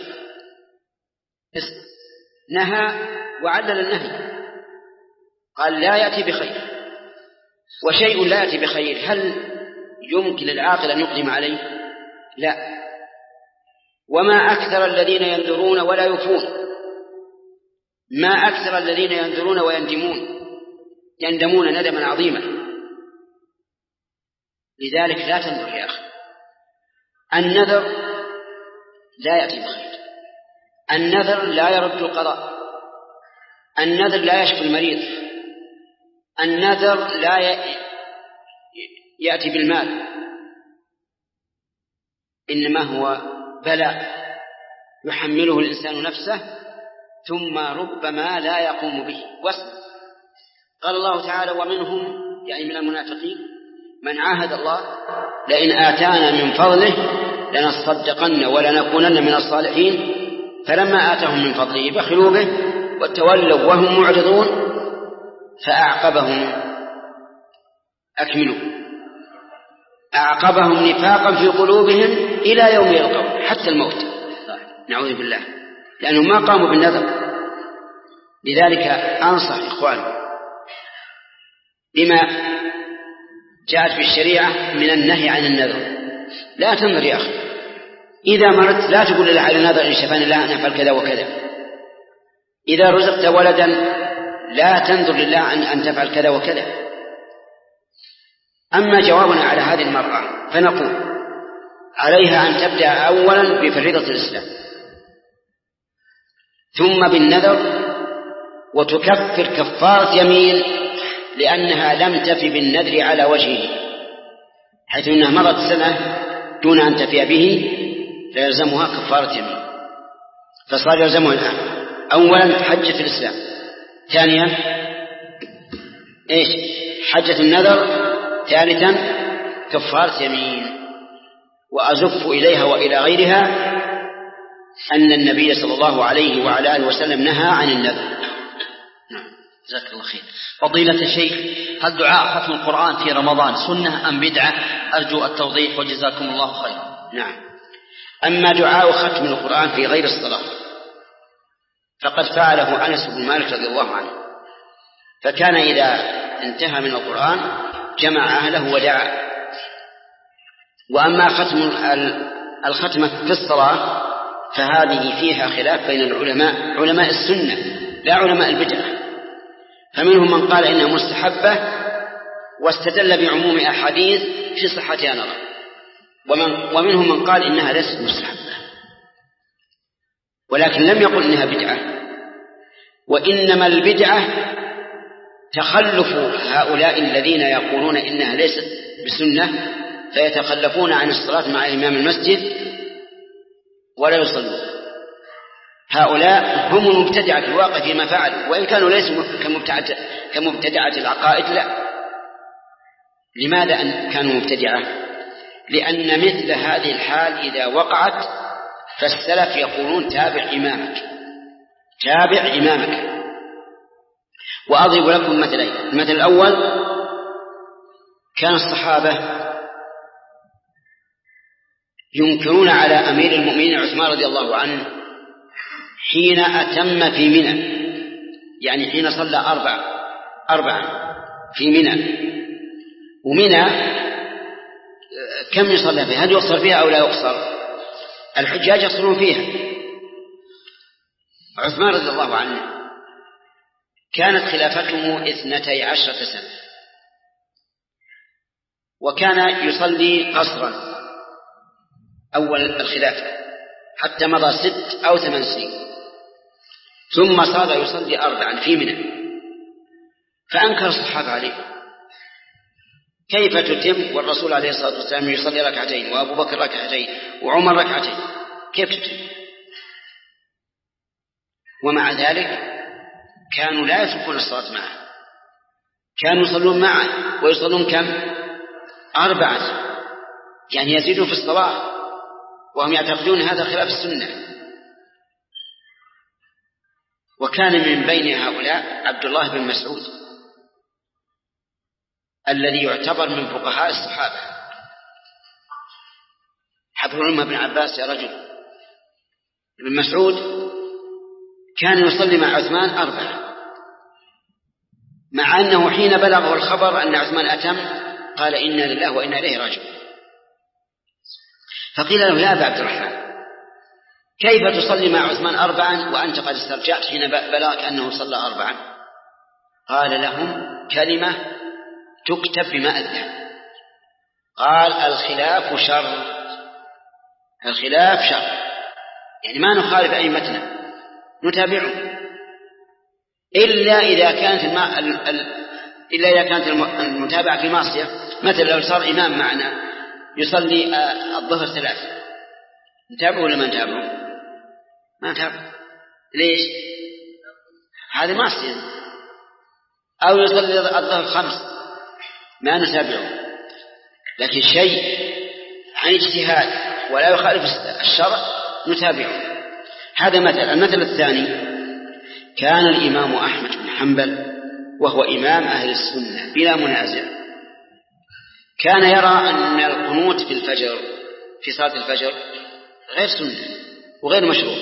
نهى وعلل النهي، قال لا يأتي بخير، وشيء لا يأتي بخير هل يمكن العاقل أن يقدم عليه؟ لا. وما أكثر الذين ينذرون ولا يوفون، ما أكثر الذين ينذرون ويندمون يندمون ندما عظيما. لذلك لا تنذر يا أخي، النذر لا يأتي بخير، النذر لا يرد القضاء، النذر لا يشفي المريض، النذر لا يأتي بالمال، إنما هو بلاء يحمله الإنسان نفسه ثم ربما لا يقوم به. واسمع، قال الله تعالى ومنهم يعني من المنافقين من عاهد الله لئن آتانا من فضله لنصدقن ولنكونن من الصالحين فلما آتاهم من فضله بخلوا به وتولوا وهم معرضون فأعقبهم أكملوا أعقبهم نفاقا في قلوبهم إلى يوم يلقون حتى الموت، نعوذ بالله، لأنهم ما قاموا بالنذر. لذلك أنصح إخواني بما جاءت في الشريعة من النهي عن النذر. لا تنذر يا أخي، إذا مرت لا تقول لله على النذر إن شفاني الله أن أفعل كذا وكذا. إذا رزقت ولدا لا تنذر لله أن, أن تفعل كذا وكذا. أما جوابنا على هذه المرأة فنقول عليها أن تبدأ أولا بفريضة الإسلام، ثم بالنذر، وتكفر كفارة يمين لأنها لم تفي بالنذر على وجهه، حيث أنها مرت سنة دون أن تفي به فيلزمها كفارة يمين، فصار يلزمها الآن. أولا حجة الإسلام، ثانيا إيش؟ حجة النذر، ثالثا كفارة يمين. وأزف إليها وإلى غيرها أن النبي صلى الله عليه وعلى آله وسلم نهى عن النذر. جزاك الله خير. فضيلة الشيخ، هل دعاء ختم القرآن في رمضان سنة أم بدعة؟ أرجو التوضيح وجزاكم الله خيرا. نعم. أما دعاء ختم القرآن في غير الصلاة فقد فعله أنس بن مالك رضي الله عنه، فكان إذا انتهى من القرآن جمع أهله ودعا. وأما ختم الختمة في الصلاة فهذه فيها خلاف بين العلماء، علماء السنة لا علماء البدعة، فمنهم من قال إنها مستحبة واستدل بعموم أحاديث في صحتها نظر، ومن ومنهم من قال إنها ليست مستحبة ولكن لم يقل إنها بدعة. وإنما البدعة تخلف هؤلاء الذين يقولون إنها ليست بسنة فيتخلفون عن الصلاة مع إمام المسجد ولا يصلون. هؤلاء هم المبتدعة في الواقع فيما فعلوا، وإن كانوا ليسوا كمبتدعة العقائد لا. لماذا أن كانوا مبتدعة؟ لأن مثل هذه الحال إذا وقعت فالسلف يقولون تابع إمامك، تابع إمامك. وأضرب لكم مثلين. المثل الأول، كان الصحابة ينكرون على أمير المؤمنين عثمان رضي الله عنه حين أتم في منى، يعني حين صلى أربع أربعا في منى. ومنى كم يصلى فيها؟ هل يقصر فيها أو لا يقصر؟ الحجاج يقصرون فيها. عثمان رضي الله عنه كانت خلافته اثنتي عشرة سنة، وكان يصلي قصرا أول الخلافة حتى مضى ست أو ثمان سنين، ثم صار يصلي أربعا في منى. فأنكر الصحابة عليه، كيف تتم والرسول عليه الصلاة والسلام يصلي ركعتين وأبو بكر ركعتين وعمر ركعتين، كيف تتم؟ ومع ذلك كانوا لا يتركون الصلاة معه، كانوا يصلون معه ويصلون كم؟ أربعة، يعني يزيدون في الصلاة، وهم يعتقدون هذا خلاف السنة. وكان من بين هؤلاء عبد الله بن مسعود الذي يعتبر من فقهاء الصحابة. حبر عمر بن عباس يا رجل، ابن مسعود كان يصلي مع عثمان أربعة، مع أنه حين بلغه الخبر أن عثمان أتم قال إنا لله وإنا إليه راجعون. فقيل له يا أبا عبد الرحمن، كيف تصلي مع عثمان أربعا وأنت قد استرجعت حين بلغك أنه صلى أربعا؟ قال لهم كلمة تكتب بماء الذهب، قال الخلاف شر، الخلاف شر، يعني ما نخالف أئمتنا، نتابعه إلا إذا كانت الماء ال... ال... إلا إذا كانت المتابعة في معصية. مثلا لو صار إمام معنا يصلي الظهر ثلاث، نتابعه ولا ما نتابعه؟ ما نتابعه. ليش؟ هذا معصية. أو يصلي الظهر خمس، ما نتابعه. لكن شيء عن اجتهاد ولا يخالف الشرع نتابعه. هذا مثل. المثل الثاني، كان الإمام أحمد بن حنبل وهو إمام أهل السنة بلا منازع، كان يرى أن القنوت في الفجر في صلاة الفجر غير سنة وغير مشروع،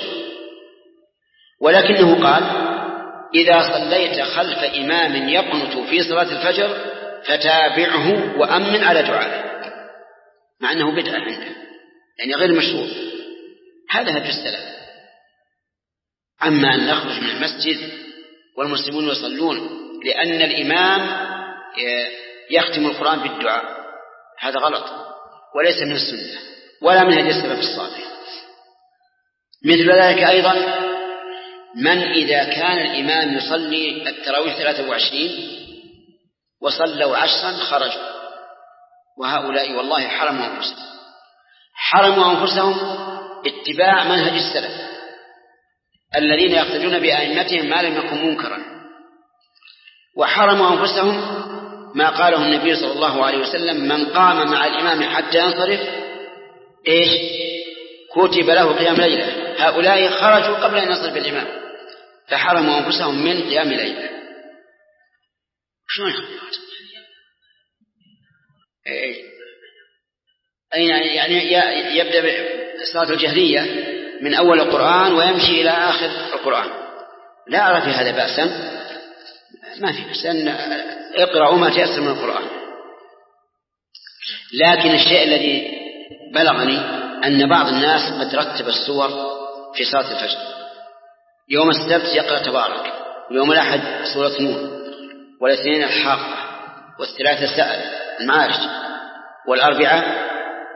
ولكنه قال إذا صليت خلف إمام يقنت في صلاة الفجر فتابعه وأمن على دعائه، مع أنه بدعة عنده يعني غير مشروع. هذا هدي السلف. أما أن نخرج من المسجد والمسلمون يصلون لأن الإمام يختم القرآن بالدعاء، هذا غلط وليس من السنة ولا من هدي السلف الصالح. مثل ذلك أيضا من إذا كان الإمام يصلي التراويح ثلاثة وعشرين وصلوا عشرا خرجوا، وهؤلاء والله حرموا أنفسهم حرموا أنفسهم اتباع منهج السلف الذين يقتدون بأئمتهم ما لم يكن منكرا، وحرموا أنفسهم ما قاله النبي صلى الله عليه وسلم: من قام مع الإمام حتى ينصرف إيش كتب له قيام ليلة. هؤلاء خرجوا قبل أن ينصرف الإمام فحرموا أنفسهم من قيام ليلة. شلون يعني يبدأ بصلاة الجهرية من أول القرآن ويمشي إلى آخر القرآن؟ لا أرى في هذا بأسا، ما في بأسا، اقرأوا ما تيسر من القرآن. لكن الشيء الذي بلغني أن بعض الناس قد رتب السور في صلاة الفجر: يوم السبت يقرأ تبارك، ويوم الأحد سورة نور، والاثنين الحاقة، والثلاثة سأل المعارج، والأربعة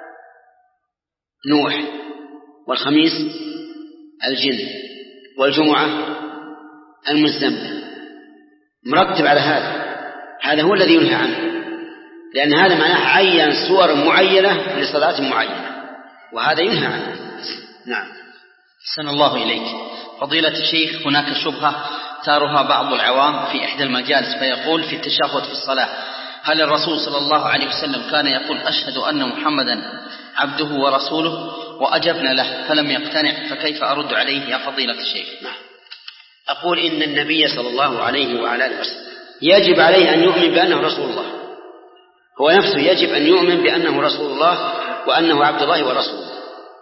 نوح، والخميس الجن، والجمعة المزمل. مرتب على هذا، هذا هو الذي ينهى عنه، لأن هذا معناه عين سور معينة لصلاة معينة، وهذا ينهى عنه. نعم. أحسن الله إليك فضيلة الشيخ. هناك شبهة تارها بعض العوام في إحدى المجالس فيقول في التشهد في الصلاة: هل الرسول صلى الله عليه وسلم كان يقول أشهد أن محمدا عبده ورسوله؟ وأجبنا له فلم يقتنع، فكيف أرد عليه يا فضيلة الشيخ؟ نعم. أقول إن النبي صلى الله عليه وعلى آله وسلم يجب عليه أن يؤمن بأنه رسول الله، هو نفسه يجب أن يؤمن بأنه رسول الله وأنه عبد الله ورسوله،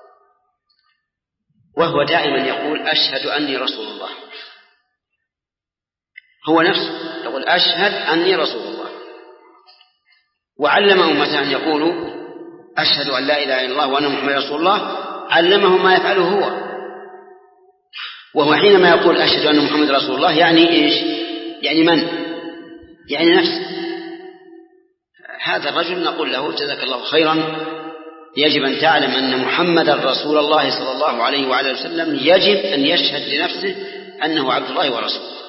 وهو دائما يقول أشهد أني رسول الله، هو نفسه يقول أشهد أني رسول الله. وعلم أمته أن يقولوا أشهد أن لا إله إلا الله وأن محمد رسول الله، علمهم ما يفعله هو. وهو حينما يقول أشهد أن محمد رسول الله يعني إيش؟ يعني من؟ يعني نفسه. هذا الرجل نقول له جزاك الله خيرا، يجب أن تعلم أن محمد رسول الله صلى الله عليه وعلى وسلم يجب أن يشهد لنفسه أنه عبد الله ورسوله.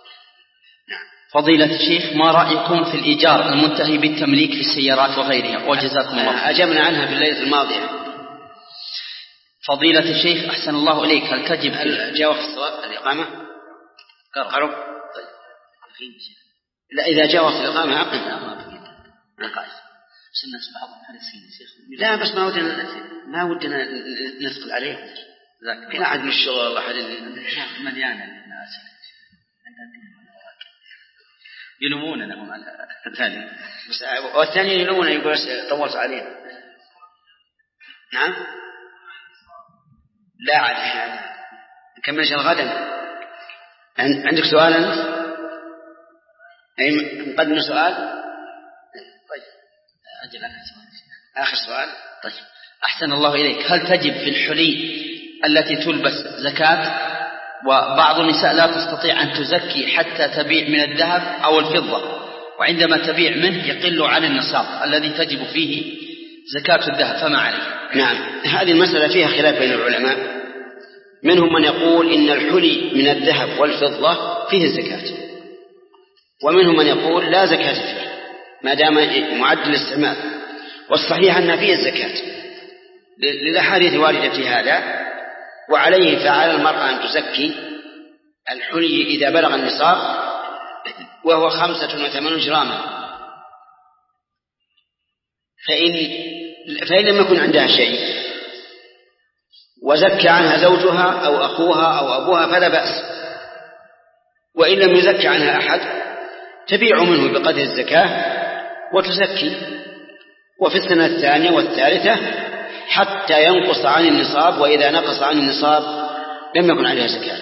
فضيلة الشيخ، ما رأيكم في الإيجار المنتهي بالتمليك في السيارات وغيرها؟ وجزاكم الله. أجبنا عنها في الليلة الماضية. فضيلة الشيخ أحسن الله إليك، هل تجب هل جاء وقت الصلاة الإقامة؟ قرب. طيب. لا، إذا جاء وقت الإقامة أقم. الناس بعضهم حريصين يا شيخ. لا بس ما ودنا ما ودنا نثقل عليه. ذاك لا عاد من الشغل الله حد مليانة الناس يلوموننا هم على ذلك، والثاني يلومون يقول طولت علينا. نعم. لا عاد نكمل شغل غدا. عندك سؤال أنت؟ أي مقدم سؤال؟ طيب أجل آخر سؤال. طيب أحسن الله إليك، هل تجب في الحلي التي تلبس زكاة؟ وبعض النساء لا تستطيع أن تزكي حتى تبيع من الذهب أو الفضة، وعندما تبيع منه يقل عن النصاب الذي تجب فيه زكاة الذهب، فما عليه؟ نعم، هذه المسألة فيها خلاف بين العلماء، منهم من يقول إن الحلي من الذهب والفضة فيه الزكاة، ومنهم من يقول لا زكاة فيه ما دام معد للاستعمال، والصحيح أن فيه الزكاة للأحاديث واردة في هذا. وعليه فعلى المرأة أن تزكي الحلي إذا بلغ النصاب وهو خمسة وثمانون جراما، فإن, فإن لم يكن عندها شيء وزكى عنها زوجها أو أخوها أو أبوها فلا بأس، وإن لم يزكى عنها أحد تبيع منه بقدر الزكاة وتزكي، وفي السنة الثانية والثالثة حتى ينقص عن النصاب، وإذا نقص عن النصاب لم يكن عليها زكاة.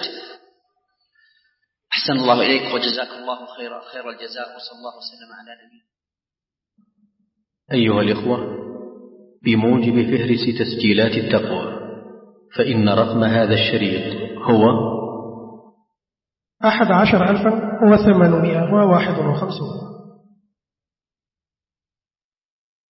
أحسن الله إليك وجزاك الله خير خير الجزاء، وصلى الله وسلم على نبينا. أيها الإخوة، بموجب فهرس تسجيلات التقوى فإن رقم هذا الشريط هو أحد عشر ألفا وثمانمائة وواحد وخمسون.